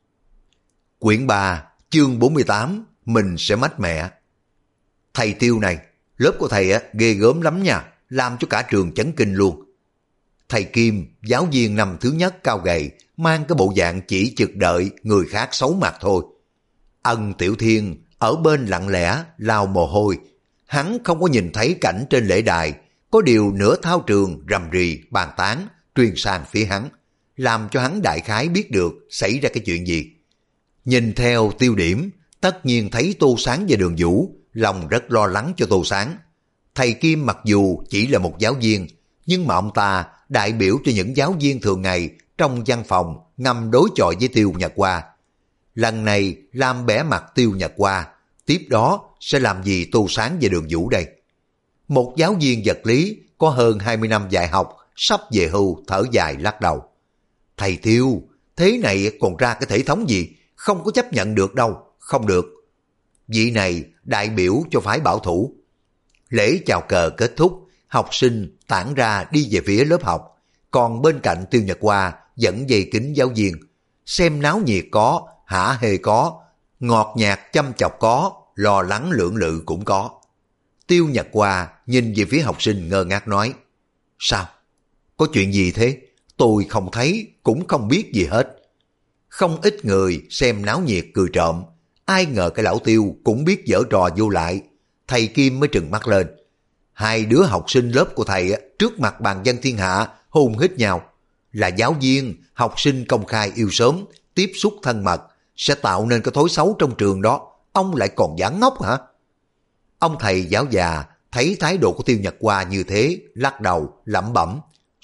Quyển 3, chương 48, mình sẽ mách mẹ. Thầy Tiêu này, lớp của thầy ghê gớm lắm nha, làm cho cả trường chấn kinh luôn. Thầy Kim, giáo viên năm thứ nhất cao gầy, mang cái bộ dạng chỉ chực đợi người khác xấu mặt thôi. Ân Tiểu Thiên ở bên lặng lẽ lau mồ hôi. Hắn không có nhìn thấy cảnh trên lễ đài, có điều nửa thao trường rầm rì bàn tán truyền sang phía hắn, làm cho hắn đại khái biết được xảy ra cái chuyện gì. Nhìn theo tiêu điểm, tất nhiên thấy Tô Sáng và Đường Vũ, lòng rất lo lắng cho Tô Sáng. Thầy Kim mặc dù chỉ là một giáo viên, nhưng mà ông ta đại biểu cho những giáo viên thường ngày trong văn phòng ngầm đối chọi với Tiêu Nhật Hoa. Lần này làm bẻ mặt Tiêu Nhật Hoa, tiếp đó sẽ làm gì Tô Sáng và Đường Vũ đây? Một giáo viên vật lý có hơn 20 năm dạy học, sắp về hưu thở dài lắc đầu. Thầy Tiêu, thế này còn ra cái thể thống gì? Không có chấp nhận được đâu, không được. Vị này đại biểu cho phái bảo thủ. Lễ chào cờ kết thúc, học sinh tản ra đi về phía lớp học, còn bên cạnh Tiêu Nhật Hoa dẫn dây kính giáo viên. Xem náo nhiệt có, hả hê có, ngọt nhạt chăm chọc có, lo lắng lưỡng lự cũng có. Tiêu Nhật Hoa nhìn về phía học sinh ngơ ngác nói, sao? Có chuyện gì thế? Tôi không thấy, cũng không biết gì hết. Không ít người xem náo nhiệt cười trộm. Ai ngờ cái lão Tiêu cũng biết giở trò vô lại. Thầy Kim mới trừng mắt lên. Hai đứa học sinh lớp của thầy trước mặt bàn dân thiên hạ hôn hít nhau. Là giáo viên, học sinh công khai yêu sớm, tiếp xúc thân mật, sẽ tạo nên cái thói xấu trong trường đó. Ông lại còn dám ngốc hả? Ông thầy giáo già thấy thái độ của Tiêu Nhật Hoa như thế, lắc đầu, lẩm bẩm,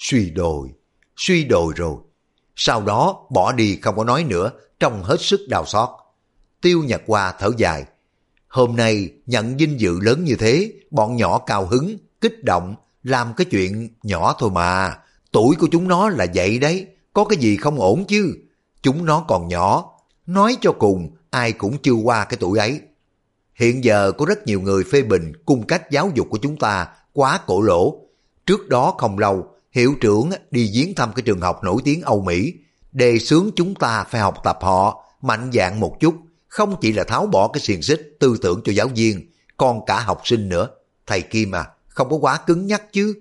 suy đồi rồi. Sau đó bỏ đi không có nói nữa, trông hết sức đau xót. Tiêu Nhật Hoa thở dài. Hôm nay nhận vinh dự lớn như thế, bọn nhỏ cao hứng, kích động, làm cái chuyện nhỏ thôi mà. Tuổi của chúng nó là vậy đấy, có cái gì không ổn chứ. Chúng nó còn nhỏ, nói cho cùng ai cũng chưa qua cái tuổi ấy. Hiện giờ có rất nhiều người phê bình cung cách giáo dục của chúng ta quá cổ lỗ. Trước đó không lâu, hiệu trưởng đi viếng thăm cái trường học nổi tiếng Âu Mỹ, đề xướng chúng ta phải học tập họ, mạnh dạn một chút, không chỉ là tháo bỏ cái xiềng xích tư tưởng cho giáo viên, còn cả học sinh nữa. Thầy Kim à, không có quá cứng nhắc chứ.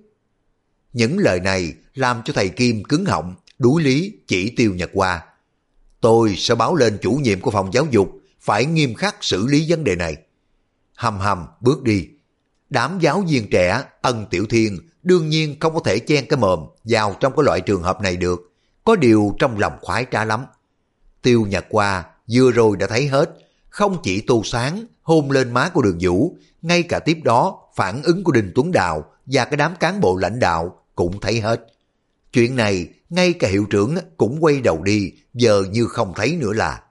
Những lời này làm cho thầy Kim cứng họng, đuổi lý chỉ Tiêu Nhật Hoa. Tôi sẽ báo lên chủ nhiệm của phòng giáo dục, phải nghiêm khắc xử lý vấn đề này. Hầm hầm bước đi. Đám giáo viên trẻ Ân Tiểu Thiên đương nhiên không có thể chen cái mồm vào trong cái loại trường hợp này được. Có điều trong lòng khoái trá lắm. Tiêu Nhật Hoa vừa rồi đã thấy hết. Không chỉ Tô Sáng hôn lên má của Đường Vũ, ngay cả tiếp đó phản ứng của Đinh Tuấn Đào và cái đám cán bộ lãnh đạo cũng thấy hết. Chuyện này ngay cả hiệu trưởng cũng quay đầu đi, giờ như không thấy nữa là.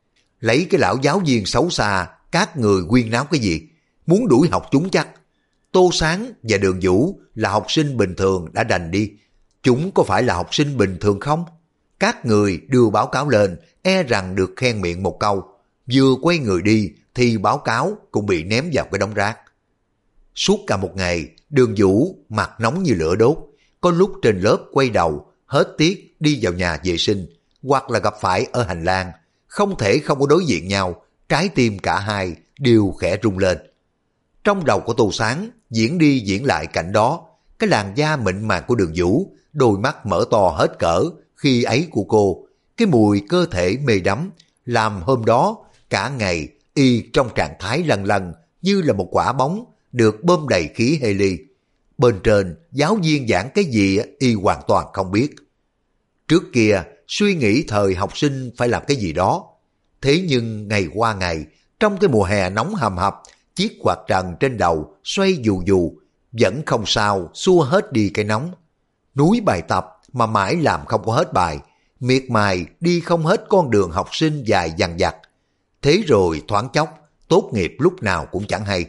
Lấy cái lão giáo viên xấu xa, các người quyên náo cái gì? Muốn đuổi học chúng chắc. Tô Sáng và Đường Vũ là học sinh bình thường đã đành đi. Chúng có phải là học sinh bình thường không? Các người đưa báo cáo lên, e rằng được khen miệng một câu. Vừa quay người đi thì báo cáo cũng bị ném vào cái đống rác. Suốt cả một ngày, Đường Vũ mặt nóng như lửa đốt. Có lúc trên lớp quay đầu, hết tiết đi vào nhà vệ sinh, hoặc là gặp phải ở hành lang. Không thể không có đối diện nhau, trái tim cả hai đều khẽ rung lên. Trong đầu của Tô Sáng diễn đi diễn lại cảnh đó, cái làn da mịn màng của Đường Vũ, đôi mắt mở to hết cỡ khi ấy của cô, cái mùi cơ thể mê đắm, làm hôm đó cả ngày y trong trạng thái lân lân như là một quả bóng được bơm đầy khí heli. Bên trên giáo viên giảng cái gì y hoàn toàn không biết. Trước kia suy nghĩ thời học sinh phải làm cái gì đó. Thế nhưng ngày qua ngày, trong cái mùa hè nóng hầm hập, chiếc quạt trần trên đầu xoay dù dù, vẫn không sao xua hết đi cái nóng. Núi bài tập mà mãi làm không có hết bài, miệt mài đi không hết con đường học sinh dài dằng dặc. Thế rồi thoáng chốc, tốt nghiệp lúc nào cũng chẳng hay.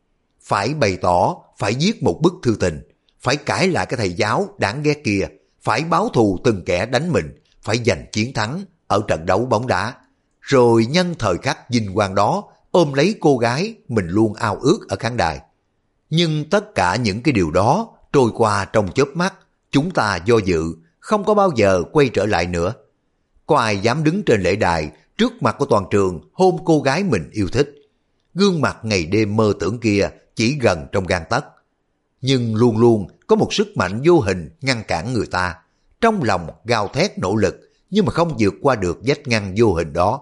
Phải bày tỏ, phải viết một bức thư tình, phải cãi lại cái thầy giáo đáng ghét kia, phải báo thù từng kẻ đánh mình, phải giành chiến thắng ở trận đấu bóng đá. Rồi nhân thời khắc vinh quang đó, ôm lấy cô gái mình luôn ao ước ở khán đài. Nhưng tất cả những cái điều đó trôi qua trong chớp mắt, chúng ta do dự, không có bao giờ quay trở lại nữa. Có ai dám đứng trên lễ đài trước mặt của toàn trường hôn cô gái mình yêu thích. Gương mặt ngày đêm mơ tưởng kia chỉ gần trong gang tấc. Nhưng luôn luôn có một sức mạnh vô hình ngăn cản người ta. Trong lòng gào thét nỗ lực, nhưng mà không vượt qua được vách ngăn vô hình đó.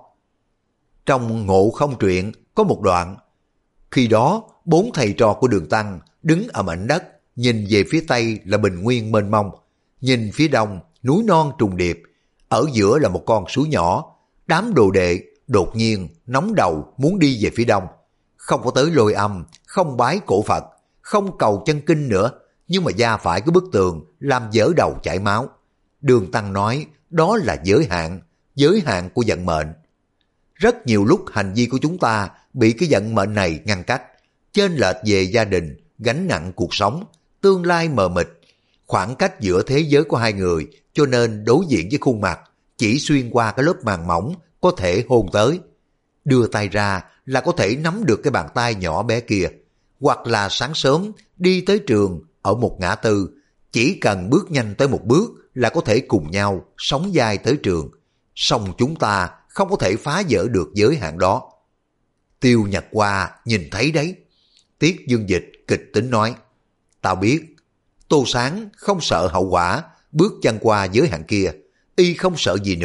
Trong Ngộ Không truyện có một đoạn. Khi đó, 4 thầy trò của Đường Tăng đứng ở mảnh đất, nhìn về phía tây là bình nguyên mênh mông, nhìn phía đông núi non trùng điệp, ở giữa là một con suối nhỏ. Đám đồ đệ đột nhiên nóng đầu muốn đi về phía đông, không có tới Lôi Âm, không bái cổ Phật, không cầu chân kinh nữa, nhưng mà va phải cái bức tường làm vỡ đầu chảy máu. Đường Tăng nói đó là giới hạn của vận mệnh. Rất nhiều lúc hành vi của chúng ta bị cái vận mệnh này ngăn cách, chênh lệch về gia đình, gánh nặng cuộc sống, tương lai mờ mịt, khoảng cách giữa thế giới của hai người, cho nên đối diện với khuôn mặt chỉ xuyên qua cái lớp màng mỏng có thể hôn tới. Đưa tay ra là có thể nắm được cái bàn tay nhỏ bé kia, hoặc là sáng sớm đi tới trường ở một ngã tư, chỉ cần bước nhanh tới một bước là có thể cùng nhau sóng vai tới trường. Song chúng ta không có thể phá vỡ được giới hạn đó. Tiêu Nhật Hoa nhìn thấy đấy. Tiết Dương Dịch kịch tính nói, tao biết. Tô Sáng không sợ hậu quả, bước chân qua giới hạn kia. Y không sợ gì nữa,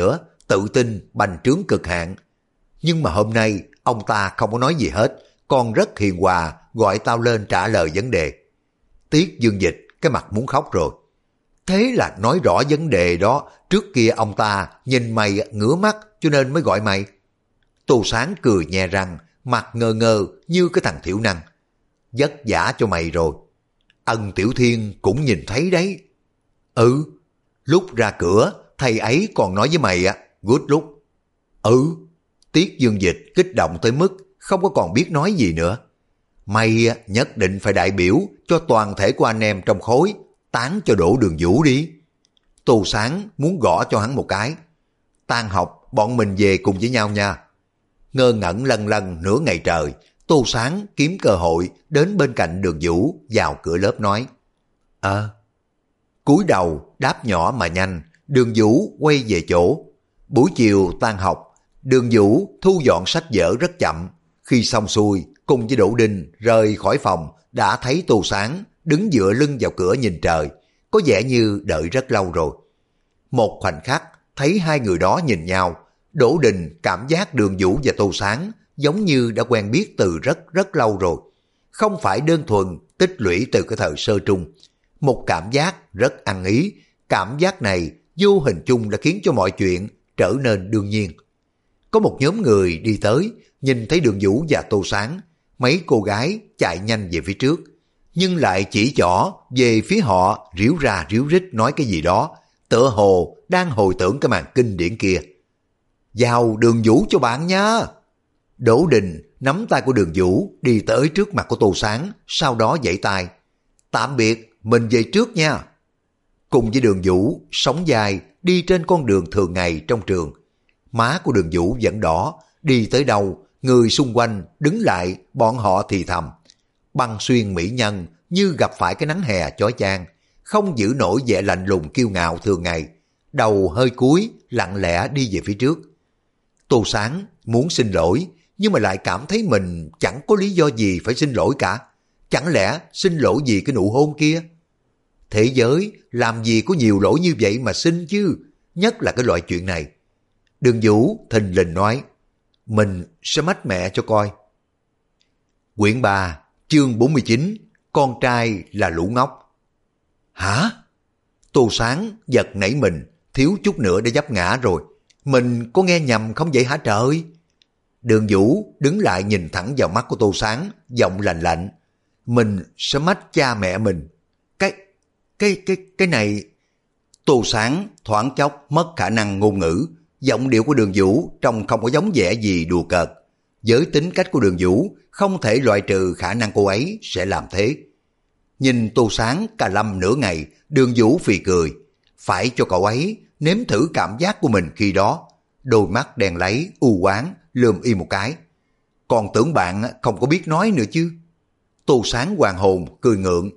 tự tin bành trướng cực hạn. Nhưng mà hôm nay ông ta không có nói gì hết, còn rất hiền hòa gọi tao lên trả lời vấn đề. Tiết Dương Dịch cái mặt muốn khóc rồi. Thế là nói rõ vấn đề đó, trước kia ông ta nhìn mày ngửa mắt cho nên mới gọi mày. Tô Sáng cười nhè răng, mặt ngơ ngơ như cái thằng thiểu năng. Vất vả cho mày rồi. Ân Tiểu Thiên cũng nhìn thấy đấy. Ừ, lúc ra cửa thầy ấy còn nói với mày good lúc. Ừ, Tiết Dương Dịch kích động tới mức không có còn biết nói gì nữa. Mày nhất định phải đại biểu cho toàn thể của anh em trong khối, tán cho Đỗ Đường Vũ đi. Tô Sáng muốn gõ cho hắn một cái. Tan học bọn mình về cùng với nhau nha. Ngơ ngẩn lân lân nửa ngày trời, Tô Sáng kiếm cơ hội đến bên cạnh Đường Vũ vào cửa lớp nói. Cúi đầu đáp nhỏ mà nhanh, Đường Vũ quay về chỗ. Buổi chiều tan học, Đường Vũ thu dọn sách vở rất chậm. Khi xong xuôi, cùng với Đỗ Đinh rời khỏi phòng, đã thấy Tô Sáng đứng dựa lưng vào cửa nhìn trời, có vẻ như đợi rất lâu rồi. Một khoảnh khắc, thấy hai người đó nhìn nhau, Đỗ Đình cảm giác Đường Vũ và Tô Sáng giống như đã quen biết từ rất lâu rồi. Không phải đơn thuần tích lũy từ cái thời sơ trung. Một cảm giác rất ăn ý, cảm giác này vô hình chung đã khiến cho mọi chuyện trở nên đương nhiên. Có một nhóm người đi tới, nhìn thấy Đường Vũ và Tô Sáng, mấy cô gái chạy nhanh về phía trước, nhưng lại chỉ trỏ về phía họ ríu ra ríu rít nói cái gì đó, tựa hồ đang hồi tưởng cái màn kinh điển kia. Vào Đường Vũ cho bạn nha. Đỗ Đình nắm tay của Đường Vũ đi tới trước mặt của Tô Sáng, sau đó giãy tay. Tạm biệt, mình về trước nha. Cùng với Đường Vũ sóng dài đi trên con đường thường ngày trong trường. Má của Đường Vũ vẫn đỏ, đi tới đâu người xung quanh đứng lại, bọn họ thì thầm. Băng Xuyên mỹ nhân như gặp phải cái nắng hè chói chang, không giữ nổi vẻ lạnh lùng kiêu ngạo thường ngày, đầu hơi cúi lặng lẽ đi về phía trước. Tô Sáng muốn xin lỗi, nhưng mà lại cảm thấy mình chẳng có lý do gì phải xin lỗi cả. Chẳng lẽ xin lỗi vì cái nụ hôn kia? Thế giới làm gì có nhiều lỗi như vậy mà xin chứ, nhất là cái loại chuyện này. Đường Vũ thình lình nói, mình sẽ mách mẹ cho coi. Quyển 3, chương 49, con trai là lũ ngốc. Hả? Tô Sáng giật nảy mình, thiếu chút nữa đã vấp ngã rồi. Mình có nghe nhầm không vậy hả trời? Đường Vũ đứng lại nhìn thẳng vào mắt của Tô Sáng, giọng lạnh lạnh. Mình sẽ mách cha mẹ mình. Cái này... Tô Sáng thoáng chốc mất khả năng ngôn ngữ. Giọng điệu của Đường Vũ trông không có giống vẻ gì đùa cợt. Với tính cách của Đường Vũ, không thể loại trừ khả năng cô ấy sẽ làm thế. Nhìn Tô Sáng cà lâm nửa ngày, Đường Vũ phì cười. Phải cho cậu ấy nếm thử cảm giác của mình khi đó. Đôi mắt đen láy, u oán lườm y một cái. Còn tưởng bạn không có biết nói nữa chứ. Tô Sáng hoàn hồn, cười ngượng.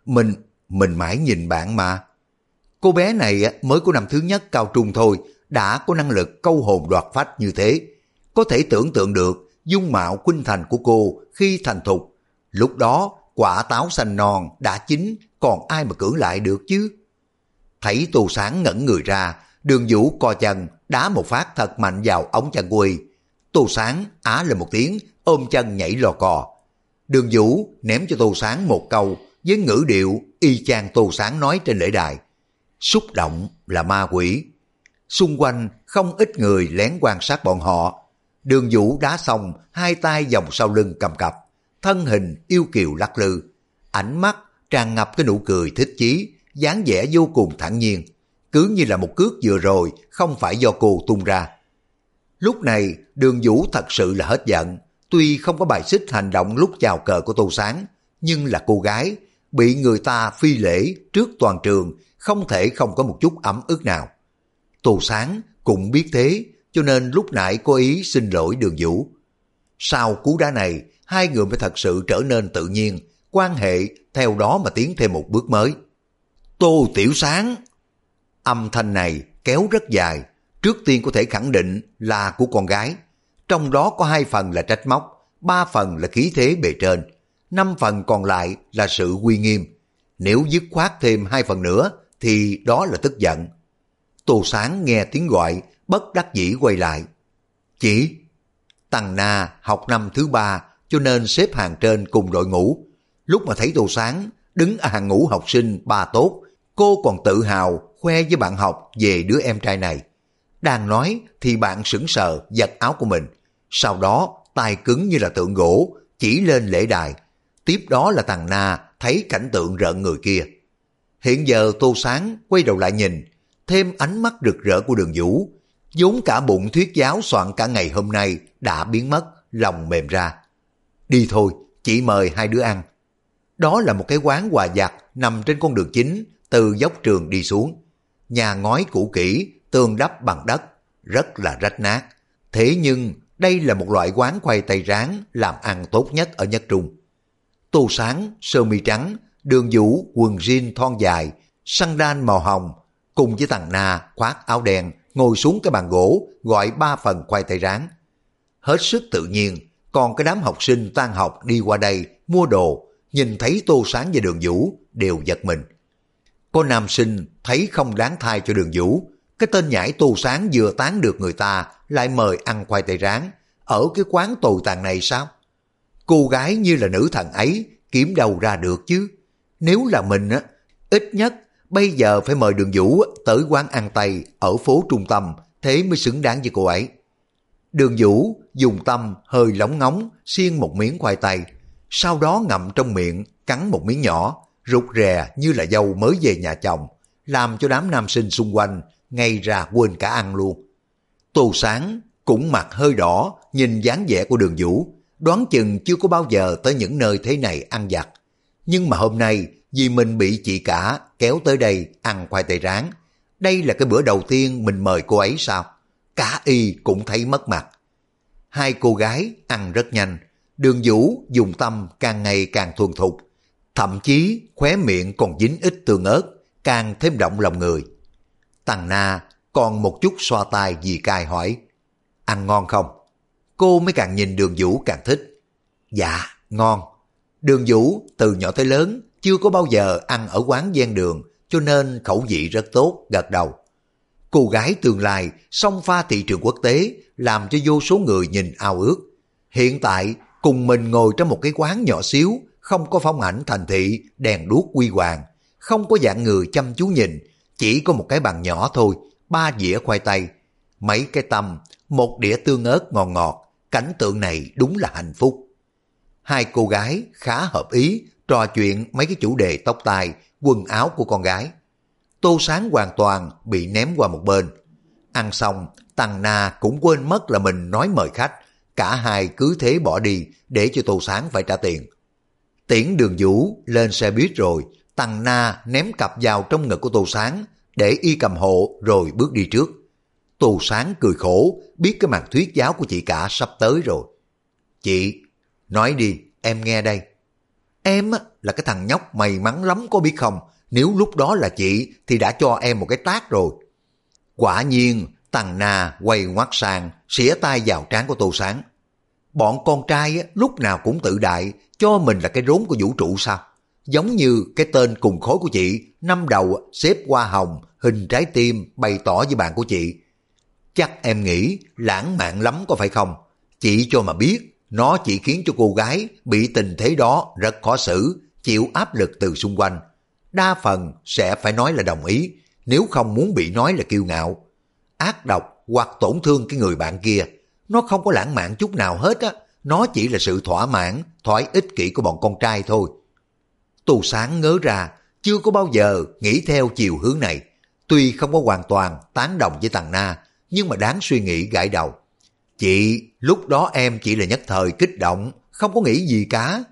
Mình mãi nhìn bạn mà. Cô bé này mới có năm thứ nhất cao trung thôi, đã có năng lực câu hồn đoạt phách như thế. Có thể tưởng tượng được dung mạo khuynh thành của cô khi thành thục. Lúc đó quả táo xanh non đã chín, còn ai mà cưỡng lại được chứ. Thấy Tô Sáng ngẩn người ra, Đường Vũ co chân đá một phát thật mạnh vào ống chân của y. Tô Sáng á lên một tiếng, ôm chân nhảy lò cò. Đường Vũ ném cho Tô Sáng một câu với ngữ điệu y chang Tô Sáng nói trên lễ đài. Xúc động là ma quỷ. Xung quanh không ít người lén quan sát bọn họ. Đường Vũ đá xong, hai tay vòng sau lưng cầm cặp, thân hình yêu kiều lắc lư, ánh mắt tràn ngập cái nụ cười thích chí, dáng vẻ vô cùng thản nhiên, cứ như là một cước vừa rồi không phải do cô tung ra. Lúc này Đường Vũ thật sự là hết giận, tuy không có bài xích hành động lúc chào cờ của Tô Sáng, nhưng là cô gái bị người ta phi lễ trước toàn trường, không thể không có một chút ấm ức nào. Tô Sáng cũng biết thế, cho nên lúc nãy có ý xin lỗi Đường Vũ. Sau cú đá này, hai người mới thật sự trở nên tự nhiên, quan hệ theo đó mà tiến thêm một bước mới. Tô Tiểu Sáng. Âm thanh này kéo rất dài, trước tiên có thể khẳng định là của con gái. Trong đó có 2 phần là trách móc, 3 phần là khí thế bề trên, 5 phần còn lại là sự uy nghiêm. Nếu dứt khoát thêm 2 phần nữa thì đó là tức giận. Tô Sáng nghe tiếng gọi, bất đắc dĩ quay lại. Chị, Tằng Na học năm thứ 3 cho nên xếp hàng trên cùng đội ngũ. Lúc mà thấy Tô Sáng đứng ở hàng ngũ học sinh ba tốt, cô còn tự hào khoe với bạn học về đứa em trai này. Đang nói thì bạn sững sờ giật áo của mình, sau đó tay cứng như là tượng gỗ chỉ lên lễ đài. Tiếp đó là Tằng Na thấy cảnh tượng rợn người kia. Hiện giờ Tô Sáng quay đầu lại nhìn, thêm ánh mắt rực rỡ của Đường Vũ, vốn cả bụng thuyết giáo soạn cả ngày hôm nay đã biến mất, lòng mềm ra. Đi thôi, chị mời hai đứa ăn. Đó là một cái quán quà vặt nằm trên con đường chính từ dốc trường đi xuống. Nhà ngói cũ kỹ, tường đắp bằng đất, rất là rách nát. Thế nhưng đây là một loại quán khoai tây rán làm ăn tốt nhất ở Nhất Trung. Tô Sáng, sơ mi trắng, Đường Vũ, quần jean thon dài, sandal màu hồng, cùng với Tằng Na khoác áo đen ngồi xuống cái bàn gỗ gọi 3 phần khoai tây rán. Hết sức tự nhiên, còn cái đám học sinh tan học đi qua đây mua đồ, nhìn thấy Tô Sáng và Đường Vũ đều giật mình. Có nam sinh thấy không đáng thai cho Đường Vũ, cái tên nhãi Tô Sáng vừa tán được người ta lại mời ăn khoai tây rán ở cái quán tồi tàn này sao? Cô gái như là nữ thần ấy kiếm đâu ra được chứ? Nếu là mình á, ít nhất bây giờ phải mời Đường Vũ tới quán ăn Tây ở phố trung tâm, thế mới xứng đáng với cô ấy. Đường Vũ dùng tâm hơi lóng ngóng xiên một miếng khoai tây, sau đó ngậm trong miệng cắn một miếng nhỏ, rụt rè như là dâu mới về nhà chồng, làm cho đám nam sinh xung quanh ngay ra quên cả ăn luôn. Tô Sáng cũng mặt hơi đỏ nhìn dáng vẻ của Đường Vũ, đoán chừng chưa có bao giờ tới những nơi thế này ăn vặt. Nhưng mà hôm nay vì mình bị chị cả kéo tới đây ăn khoai tây rán, đây là cái bữa đầu tiên mình mời cô ấy sao? Cả y cũng thấy mất mặt. Hai cô gái ăn rất nhanh, Đường Vũ dùng tâm càng ngày càng thuần thục, thậm chí khóe miệng còn dính ít tương ớt, càng thêm động lòng người. Tằng Na còn một chút xoa tai dì cai hỏi, ăn ngon không? Cô mới càng nhìn Đường Vũ càng thích. Dạ, ngon. Đường Vũ từ nhỏ tới lớn chưa có bao giờ ăn ở quán ven đường, cho nên khẩu vị rất tốt, gật đầu. Cô gái tương lai xông pha thị trường quốc tế làm cho vô số người nhìn ao ước. Hiện tại cùng mình ngồi trong một cái quán nhỏ xíu, không có phong ảnh thành thị, đèn đuốc huy hoàng, không có dạng người chăm chú nhìn, chỉ có một cái bàn nhỏ thôi, 3 dĩa khoai tây, mấy cái tăm, một đĩa tương ớt ngọt ngọt, cảnh tượng này đúng là hạnh phúc. Hai cô gái khá hợp ý, trò chuyện mấy cái chủ đề tóc tai, quần áo của con gái. Tô Sáng hoàn toàn bị ném qua một bên. Ăn xong, Tằng Na cũng quên mất là mình nói mời khách, cả hai cứ thế bỏ đi để cho Tô Sáng phải trả tiền. Tiễn Đường Vũ lên xe buýt rồi, Tằng Na ném cặp vào trong ngực của Tô Sáng để y cầm hộ rồi bước đi trước. Tô Sáng cười khổ, biết cái màn thuyết giáo của chị cả sắp tới rồi. Chị, nói đi, em nghe đây. Em là cái thằng nhóc may mắn lắm có biết không, nếu lúc đó là chị thì đã cho em một cái tát rồi. Quả nhiên, Tằng Na quay ngoắt sang, xỉa tay vào trán của Tô Sáng. Bọn con trai lúc nào cũng tự đại, cho mình là cái rốn của vũ trụ sao? Giống như cái tên cùng khối của chị, năm đầu xếp hoa hồng, hình trái tim bày tỏ với bạn của chị. Chắc em nghĩ lãng mạn lắm có phải không? Chị cho mà biết, nó chỉ khiến cho cô gái bị tình thế đó rất khó xử, chịu áp lực từ xung quanh. Đa phần sẽ phải nói là đồng ý, nếu không muốn bị nói là kiêu ngạo. Ác độc hoặc tổn thương cái người bạn kia, nó không có lãng mạn chút nào hết á, nó chỉ là sự thỏa mãn, thói ích kỷ của bọn con trai thôi. Tô Sáng ngớ ra, chưa có bao giờ nghĩ theo chiều hướng này. Tuy không có hoàn toàn tán đồng với Tằng Na, nhưng mà đáng suy nghĩ gãi đầu. Chị, lúc đó em chỉ là nhất thời kích động, không có nghĩ gì cả.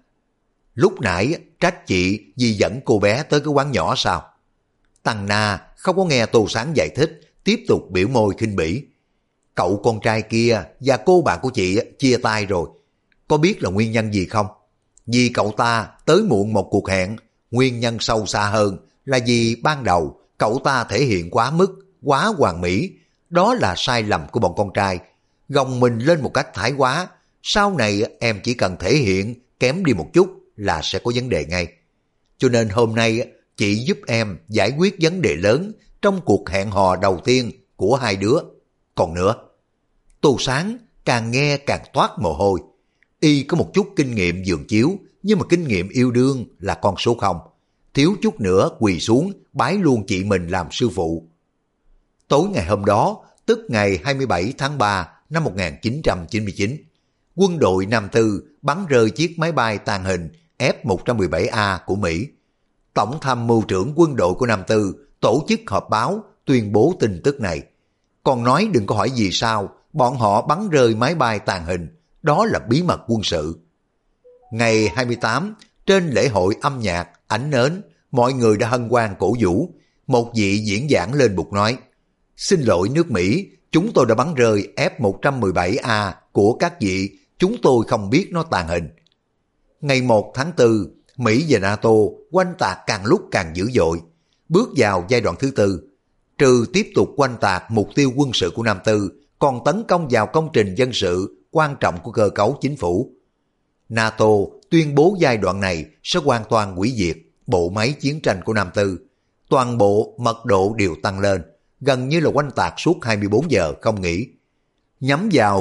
Lúc nãy trách chị vì dẫn cô bé tới cái quán nhỏ sao? Tằng Na không có nghe Tô Sáng giải thích, tiếp tục biểu môi khinh bỉ. Cậu con trai kia và cô bạn của chị chia tay rồi. Có biết là nguyên nhân gì không? Vì cậu ta tới muộn một cuộc hẹn, nguyên nhân sâu xa hơn là vì ban đầu cậu ta thể hiện quá mức, quá hoàn mỹ. Đó là sai lầm của bọn con trai. Gồng mình lên một cách thái quá, sau này em chỉ cần thể hiện kém đi một chút là sẽ có vấn đề ngay. Cho nên hôm nay chị giúp em giải quyết vấn đề lớn, trong cuộc hẹn hò đầu tiên của hai đứa. Còn nữa, Tô Sáng càng nghe càng toát mồ hôi. Y có một chút kinh nghiệm giường chiếu, nhưng mà kinh nghiệm yêu đương là con số 0. Thiếu chút nữa quỳ xuống bái luôn chị mình làm sư phụ. Tối ngày hôm đó, tức ngày 27 tháng 3 năm 1999, quân đội Nam Tư bắn rơi chiếc máy bay tàng hình F-117A của Mỹ. Tổng tham mưu trưởng quân đội của Nam Tư tổ chức họp báo tuyên bố tin tức này. Còn nói đừng có hỏi vì sao bọn họ bắn rơi máy bay tàng hình, đó là bí mật quân sự. Ngày 28, trên lễ hội âm nhạc, ánh nến, mọi người đã hân hoan cổ vũ. Một vị diễn giảng lên bục nói, xin lỗi nước Mỹ, chúng tôi đã bắn rơi F-117A của các vị, chúng tôi không biết nó tàng hình. Ngày 1 tháng 4, Mỹ và NATO oanh tạc càng lúc càng dữ dội, bước vào giai đoạn thứ tư. Trừ tiếp tục oanh tạc mục tiêu quân sự của Nam Tư, còn tấn công vào công trình dân sự quan trọng của cơ cấu chính phủ. NATO tuyên bố giai đoạn này sẽ hoàn toàn hủy diệt bộ máy chiến tranh của Nam Tư. Toàn bộ mật độ đều tăng lên, gần như là oanh tạc suốt 24 giờ không nghỉ. Nhắm vào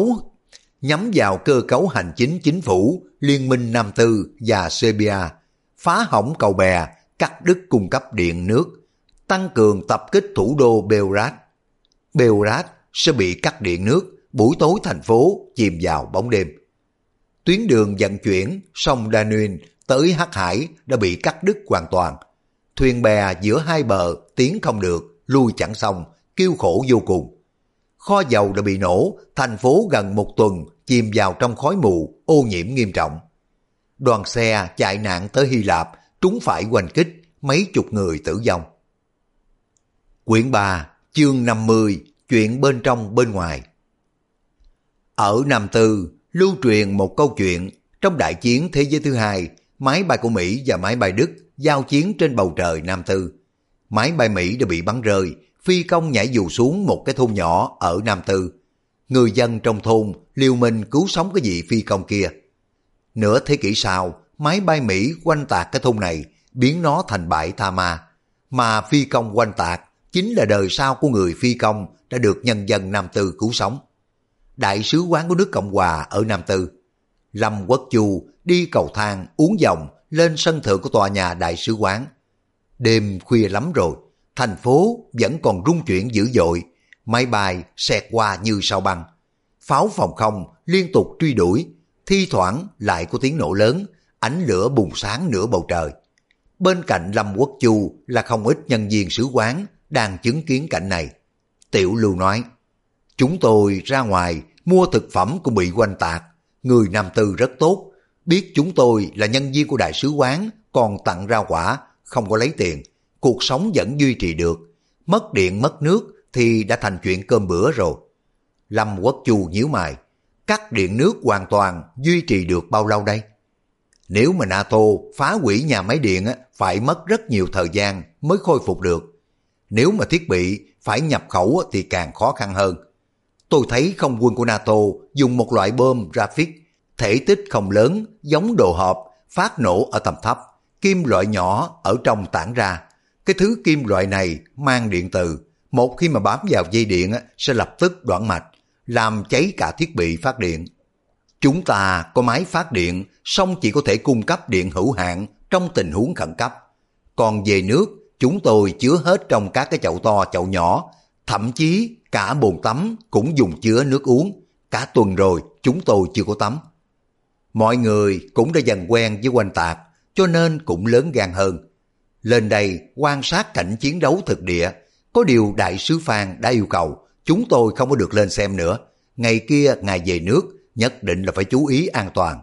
cơ cấu hành chính chính phủ, Liên minh Nam Tư và Serbia, phá hỏng cầu bè, cắt đứt cung cấp điện nước, tăng cường tập kích thủ đô Belgrade. Belgrade sẽ bị cắt điện nước, buổi tối thành phố chìm vào bóng đêm. Tuyến đường vận chuyển sông Danube tới Hắc Hải đã bị cắt đứt hoàn toàn. Thuyền bè giữa hai bờ tiến không được, lui chẳng xong, kêu khổ vô cùng. Kho dầu đã bị nổ, thành phố gần một tuần chìm vào trong khói mù, ô nhiễm nghiêm trọng. Đoàn xe chạy nạn tới Hy Lạp trúng phải oanh kích, mấy chục người tử vong. Quyển 3, chương 50, chuyện bên trong bên ngoài. Ở Nam Tư, lưu truyền một câu chuyện, trong đại chiến thế giới thứ hai, máy bay của Mỹ và máy bay Đức giao chiến trên bầu trời Nam Tư. Máy bay Mỹ đã bị bắn rơi, phi công nhảy dù xuống một cái thôn nhỏ ở Nam Tư. Người dân trong thôn liều mình cứu sống cái vị phi công kia. Nửa thế kỷ sau, máy bay Mỹ oanh tạc cái thôn này, biến nó thành bãi tha ma. Mà phi công oanh tạc chính là đời sau của người phi công đã được nhân dân Nam Tư cứu sống. Đại sứ quán của nước Cộng Hòa ở Nam Tư. Lâm Quốc Chu đi cầu thang uống vòng lên sân thượng của tòa nhà đại sứ quán. Đêm khuya lắm rồi, thành phố vẫn còn rung chuyển dữ dội, máy bay xẹt qua như sao băng. Pháo phòng không liên tục truy đuổi, thi thoảng lại có tiếng nổ lớn, ánh lửa bùng sáng nửa bầu trời. Bên cạnh Lâm Quốc Chu là không ít nhân viên sứ quán đang chứng kiến cảnh này. Tiểu Lưu nói, chúng tôi ra ngoài mua thực phẩm cũng bị oanh tạc. Người Nam Tư rất tốt, biết chúng tôi là nhân viên của đại sứ quán, còn tặng rau quả, không có lấy tiền. Cuộc sống vẫn duy trì được. Mất điện mất nước thì đã thành chuyện cơm bữa rồi. Lâm Quốc Chu nhíu mày, cắt điện nước hoàn toàn duy trì được bao lâu đây? Nếu mà NATO phá hủy nhà máy điện phải mất rất nhiều thời gian mới khôi phục được. Nếu mà thiết bị phải nhập khẩu thì càng khó khăn hơn. Tôi thấy không quân của NATO dùng một loại bom Rapid, thể tích không lớn, giống đồ hộp, phát nổ ở tầm thấp, kim loại nhỏ ở trong tản ra. Cái thứ kim loại này mang điện từ, một khi mà bám vào dây điện sẽ lập tức đoạn mạch, làm cháy cả thiết bị phát điện. Chúng ta có máy phát điện, song chỉ có thể cung cấp điện hữu hạn trong tình huống khẩn cấp. Còn về nước, chúng tôi chứa hết trong các cái chậu to chậu nhỏ, thậm chí cả bồn tắm cũng dùng chứa nước uống. Cả tuần rồi chúng tôi chưa có tắm. Mọi người cũng đã dần quen với oanh tạc, cho nên cũng lớn gan hơn. Lên đây quan sát cảnh chiến đấu thực địa, có điều đại sứ Phan đã yêu cầu chúng tôi không có được lên xem nữa. Ngày kia ngài về nước nhất định là phải chú ý an toàn.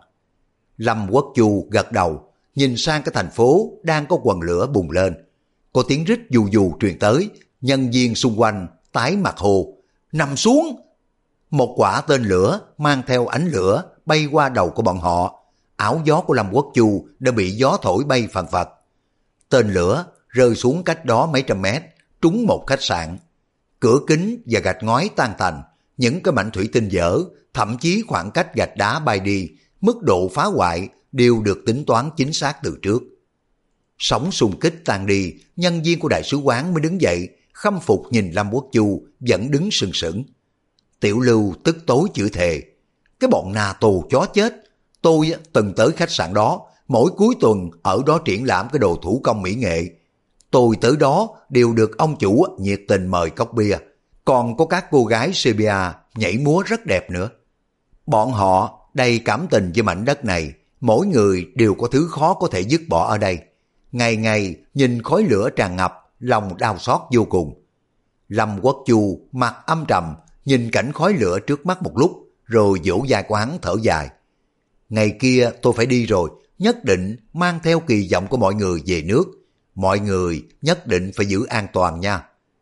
Lâm Quốc Chu gật đầu, nhìn sang cái thành phố đang có quần lửa bùng lên. Có tiếng rít dù dù truyền tới, nhân viên xung quanh tái mặt hồ, nằm xuống. Một quả tên lửa mang theo ánh lửa bay qua đầu của bọn họ. Áo gió của Lâm Quốc Chu đã bị gió thổi bay phần phật. Tên lửa rơi xuống cách đó mấy trăm mét, trúng một khách sạn. Cửa kính và gạch ngói tan tành, những cái mảnh thủy tinh dở, thậm chí khoảng cách gạch đá bay đi, mức độ phá hoại đều được tính toán chính xác từ trước. Sóng xung kích tan đi, nhân viên của đại sứ quán mới đứng dậy, khâm phục nhìn Lâm Quốc Chu vẫn đứng sừng sững. Tiểu Lưu tức tối chửi thề, cái bọn NATO chó chết, tôi từng tới khách sạn đó, mỗi cuối tuần ở đó triển lãm cái đồ thủ công mỹ nghệ. Tôi tới đó đều được ông chủ nhiệt tình mời cốc bia, còn có các cô gái Serbia nhảy múa rất đẹp nữa. Bọn họ đầy cảm tình với mảnh đất này, mỗi người đều có thứ khó có thể dứt bỏ ở đây. Ngày ngày nhìn khói lửa tràn ngập, lòng đau xót vô cùng. Lâm Quốc Chu mặt âm trầm, nhìn cảnh khói lửa trước mắt một lúc, rồi vỗ vai của hắn thở dài. Ngày kia tôi phải đi rồi, nhất định mang theo kỳ vọng của mọi người về nước. Mọi người nhất định phải giữ an toàn nha.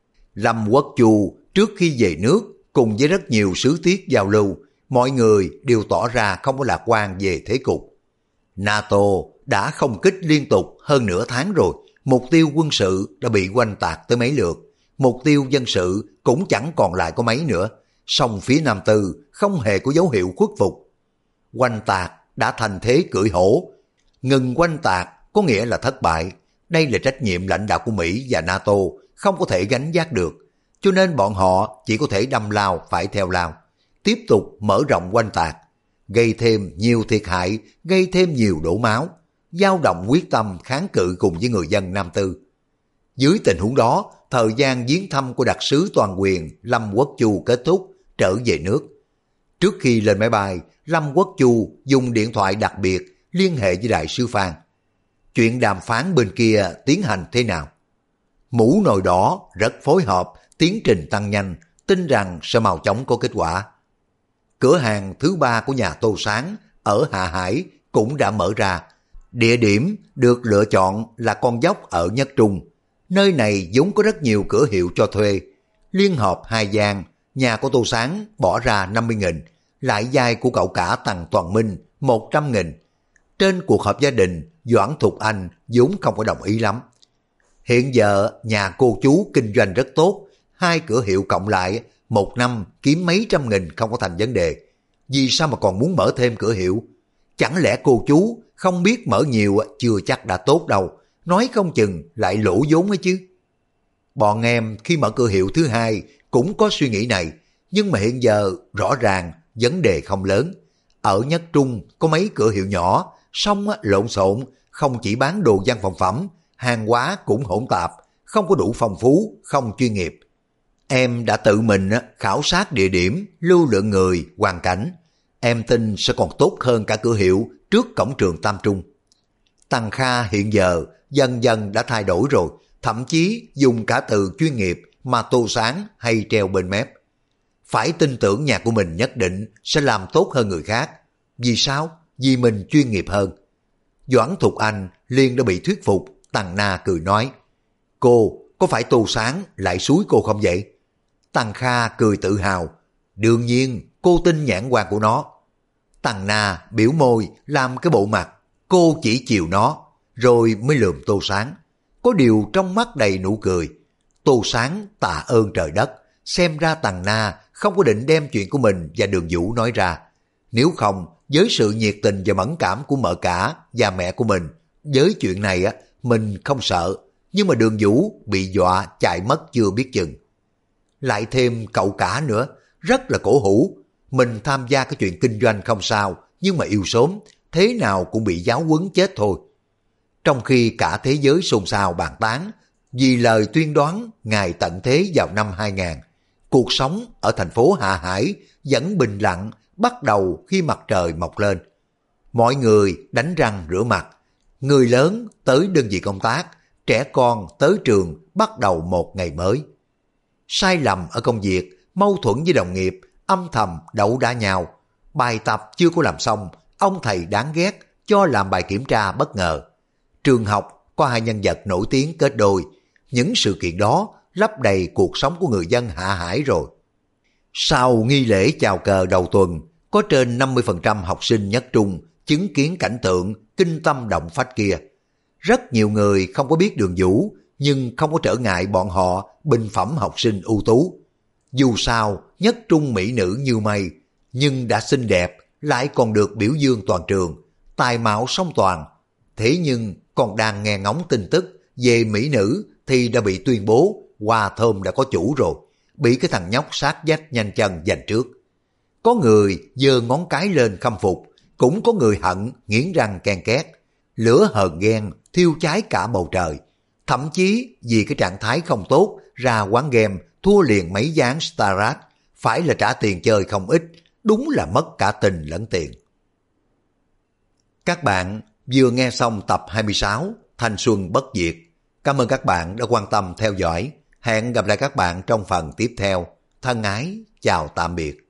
Lâm Quốc Chu trước khi về nước cùng với rất nhiều sứ tiết giao lưu, mọi người đều tỏ ra không có lạc quan về thế cục. NATO đã không kích liên tục hơn nửa tháng rồi, mục tiêu quân sự đã bị oanh tạc tới mấy lượt, mục tiêu dân sự cũng chẳng còn lại có mấy nữa, song phía Nam Tư không hề có dấu hiệu khuất phục. Oanh tạc đã thành thế cưỡi hổ, ngừng oanh tạc có nghĩa là thất bại. Đây là trách nhiệm lãnh đạo của Mỹ và NATO không có thể gánh vác được, cho nên bọn họ chỉ có thể đâm lao phải theo lao, tiếp tục mở rộng oanh tạc, gây thêm nhiều thiệt hại, gây thêm nhiều đổ máu, dao động quyết tâm kháng cự cùng với người dân Nam Tư. Dưới tình huống đó, thời gian viếng thăm của đặc sứ toàn quyền Lâm Quốc Chu kết thúc, trở về nước. Trước khi lên máy bay, Lâm Quốc Chu dùng điện thoại đặc biệt liên hệ với đại sứ Phan. Chuyện đàm phán bên kia tiến hành thế nào? Mũ nồi đỏ rất phối hợp, tiến trình tăng nhanh, tin rằng sẽ mau chóng có kết quả. Cửa hàng thứ 3 của nhà Tô Sáng ở Hạ Hải cũng đã mở ra. Địa điểm được lựa chọn là con dốc ở Nhất Trung. Nơi này vốn có rất nhiều cửa hiệu cho thuê. Liên hợp 2 gian, nhà của Tô Sáng bỏ ra 50.000, lại vai của cậu cả Tằng Toàn Minh 100.000. Trên cuộc họp gia đình, Doãn Thục Anh vốn không có đồng ý lắm. Hiện giờ nhà cô chú kinh doanh rất tốt, 2 cửa hiệu cộng lại, một năm kiếm mấy trăm nghìn không có thành vấn đề. Vì sao mà còn muốn mở thêm cửa hiệu? Chẳng lẽ cô chú không biết mở nhiều chưa chắc đã tốt đâu, nói không chừng lại lỗ vốn ấy chứ. Bọn em khi mở cửa hiệu thứ 2 cũng có suy nghĩ này, nhưng mà hiện giờ rõ ràng vấn đề không lớn. Ở Nhất Trung có mấy cửa hiệu nhỏ, xong lộn xộn, không chỉ bán đồ văn phòng phẩm, hàng hóa cũng hỗn tạp, không có đủ phong phú, không chuyên nghiệp. Em đã tự mình khảo sát địa điểm, lưu lượng người, hoàn cảnh. Em tin sẽ còn tốt hơn cả cửa hiệu trước cổng trường Tam Trung. Tăng Kha hiện giờ dần dần đã thay đổi rồi, thậm chí dùng cả từ chuyên nghiệp mà tô sáng hay treo bên mép. Phải tin tưởng nhà của mình nhất định sẽ làm tốt hơn người khác. Vì sao? Vì mình chuyên nghiệp hơn. Doãn Thục Anh liền đã bị thuyết phục. Tằng Na cười nói, cô có phải Tô Sáng lại xúi cô không vậy? Tằng Kha cười tự hào, đương nhiên cô tin nhãn quan của nó. Tằng Na biểu môi làm cái bộ mặt, cô chỉ chiều nó, rồi mới lườm Tô Sáng. Có điều trong mắt đầy nụ cười. Tô Sáng tạ ơn trời đất, xem ra Tằng Na không có định đem chuyện của mình và Đường Vũ nói ra. Nếu không, với sự nhiệt tình và mẫn cảm của mợ cả và mẹ của mình, với chuyện này mình không sợ, nhưng mà Đường Vũ bị dọa chạy mất chưa biết chừng. Lại thêm cậu cả nữa, rất là cổ hủ. Mình tham gia cái chuyện kinh doanh không sao, nhưng mà yêu sớm, thế nào cũng bị giáo huấn chết thôi. Trong khi cả thế giới xôn xao bàn tán, vì lời tuyên đoán ngày tận thế vào năm 2000, cuộc sống ở thành phố Hạ Hải vẫn bình lặng bắt đầu khi mặt trời mọc lên. Mọi người đánh răng rửa mặt, người lớn tới đơn vị công tác, trẻ con tới trường bắt đầu một ngày mới. Sai lầm ở công việc, mâu thuẫn với đồng nghiệp, âm thầm đậu đá nhau. Bài tập chưa có làm xong, ông thầy đáng ghét cho làm bài kiểm tra bất ngờ. Trường học có 2 nhân vật nổi tiếng kết đôi. Những sự kiện đó lấp đầy cuộc sống của người dân Hạ Hải rồi. Sau nghi lễ chào cờ đầu tuần, có trên 50% học sinh Nhất Trung chứng kiến cảnh tượng kinh tâm động phách kia. Rất nhiều người không có biết Đường Vũ, nhưng không có trở ngại bọn họ bình phẩm học sinh ưu tú. Dù sao, Nhất Trung mỹ nữ như mây, nhưng đã xinh đẹp, lại còn được biểu dương toàn trường, tài mạo song toàn. Thế nhưng còn đang nghe ngóng tin tức về mỹ nữ thì đã bị tuyên bố hoa thơm đã có chủ rồi, bị cái thằng nhóc sát vách nhanh chân giành trước. Có người giơ ngón cái lên khâm phục, cũng có người hận nghiến răng ken két, lửa hờn ghen thiêu cháy cả bầu trời. Thậm chí vì cái trạng thái không tốt ra quán game thua liền mấy ván Starrat, phải là trả tiền chơi không ít, đúng là mất cả tình lẫn tiền. Các bạn vừa nghe xong tập 26 Thanh Xuân Bất Diệt. Cảm ơn các bạn đã quan tâm theo dõi. Hẹn gặp lại các bạn trong phần tiếp theo. Thân ái, chào tạm biệt.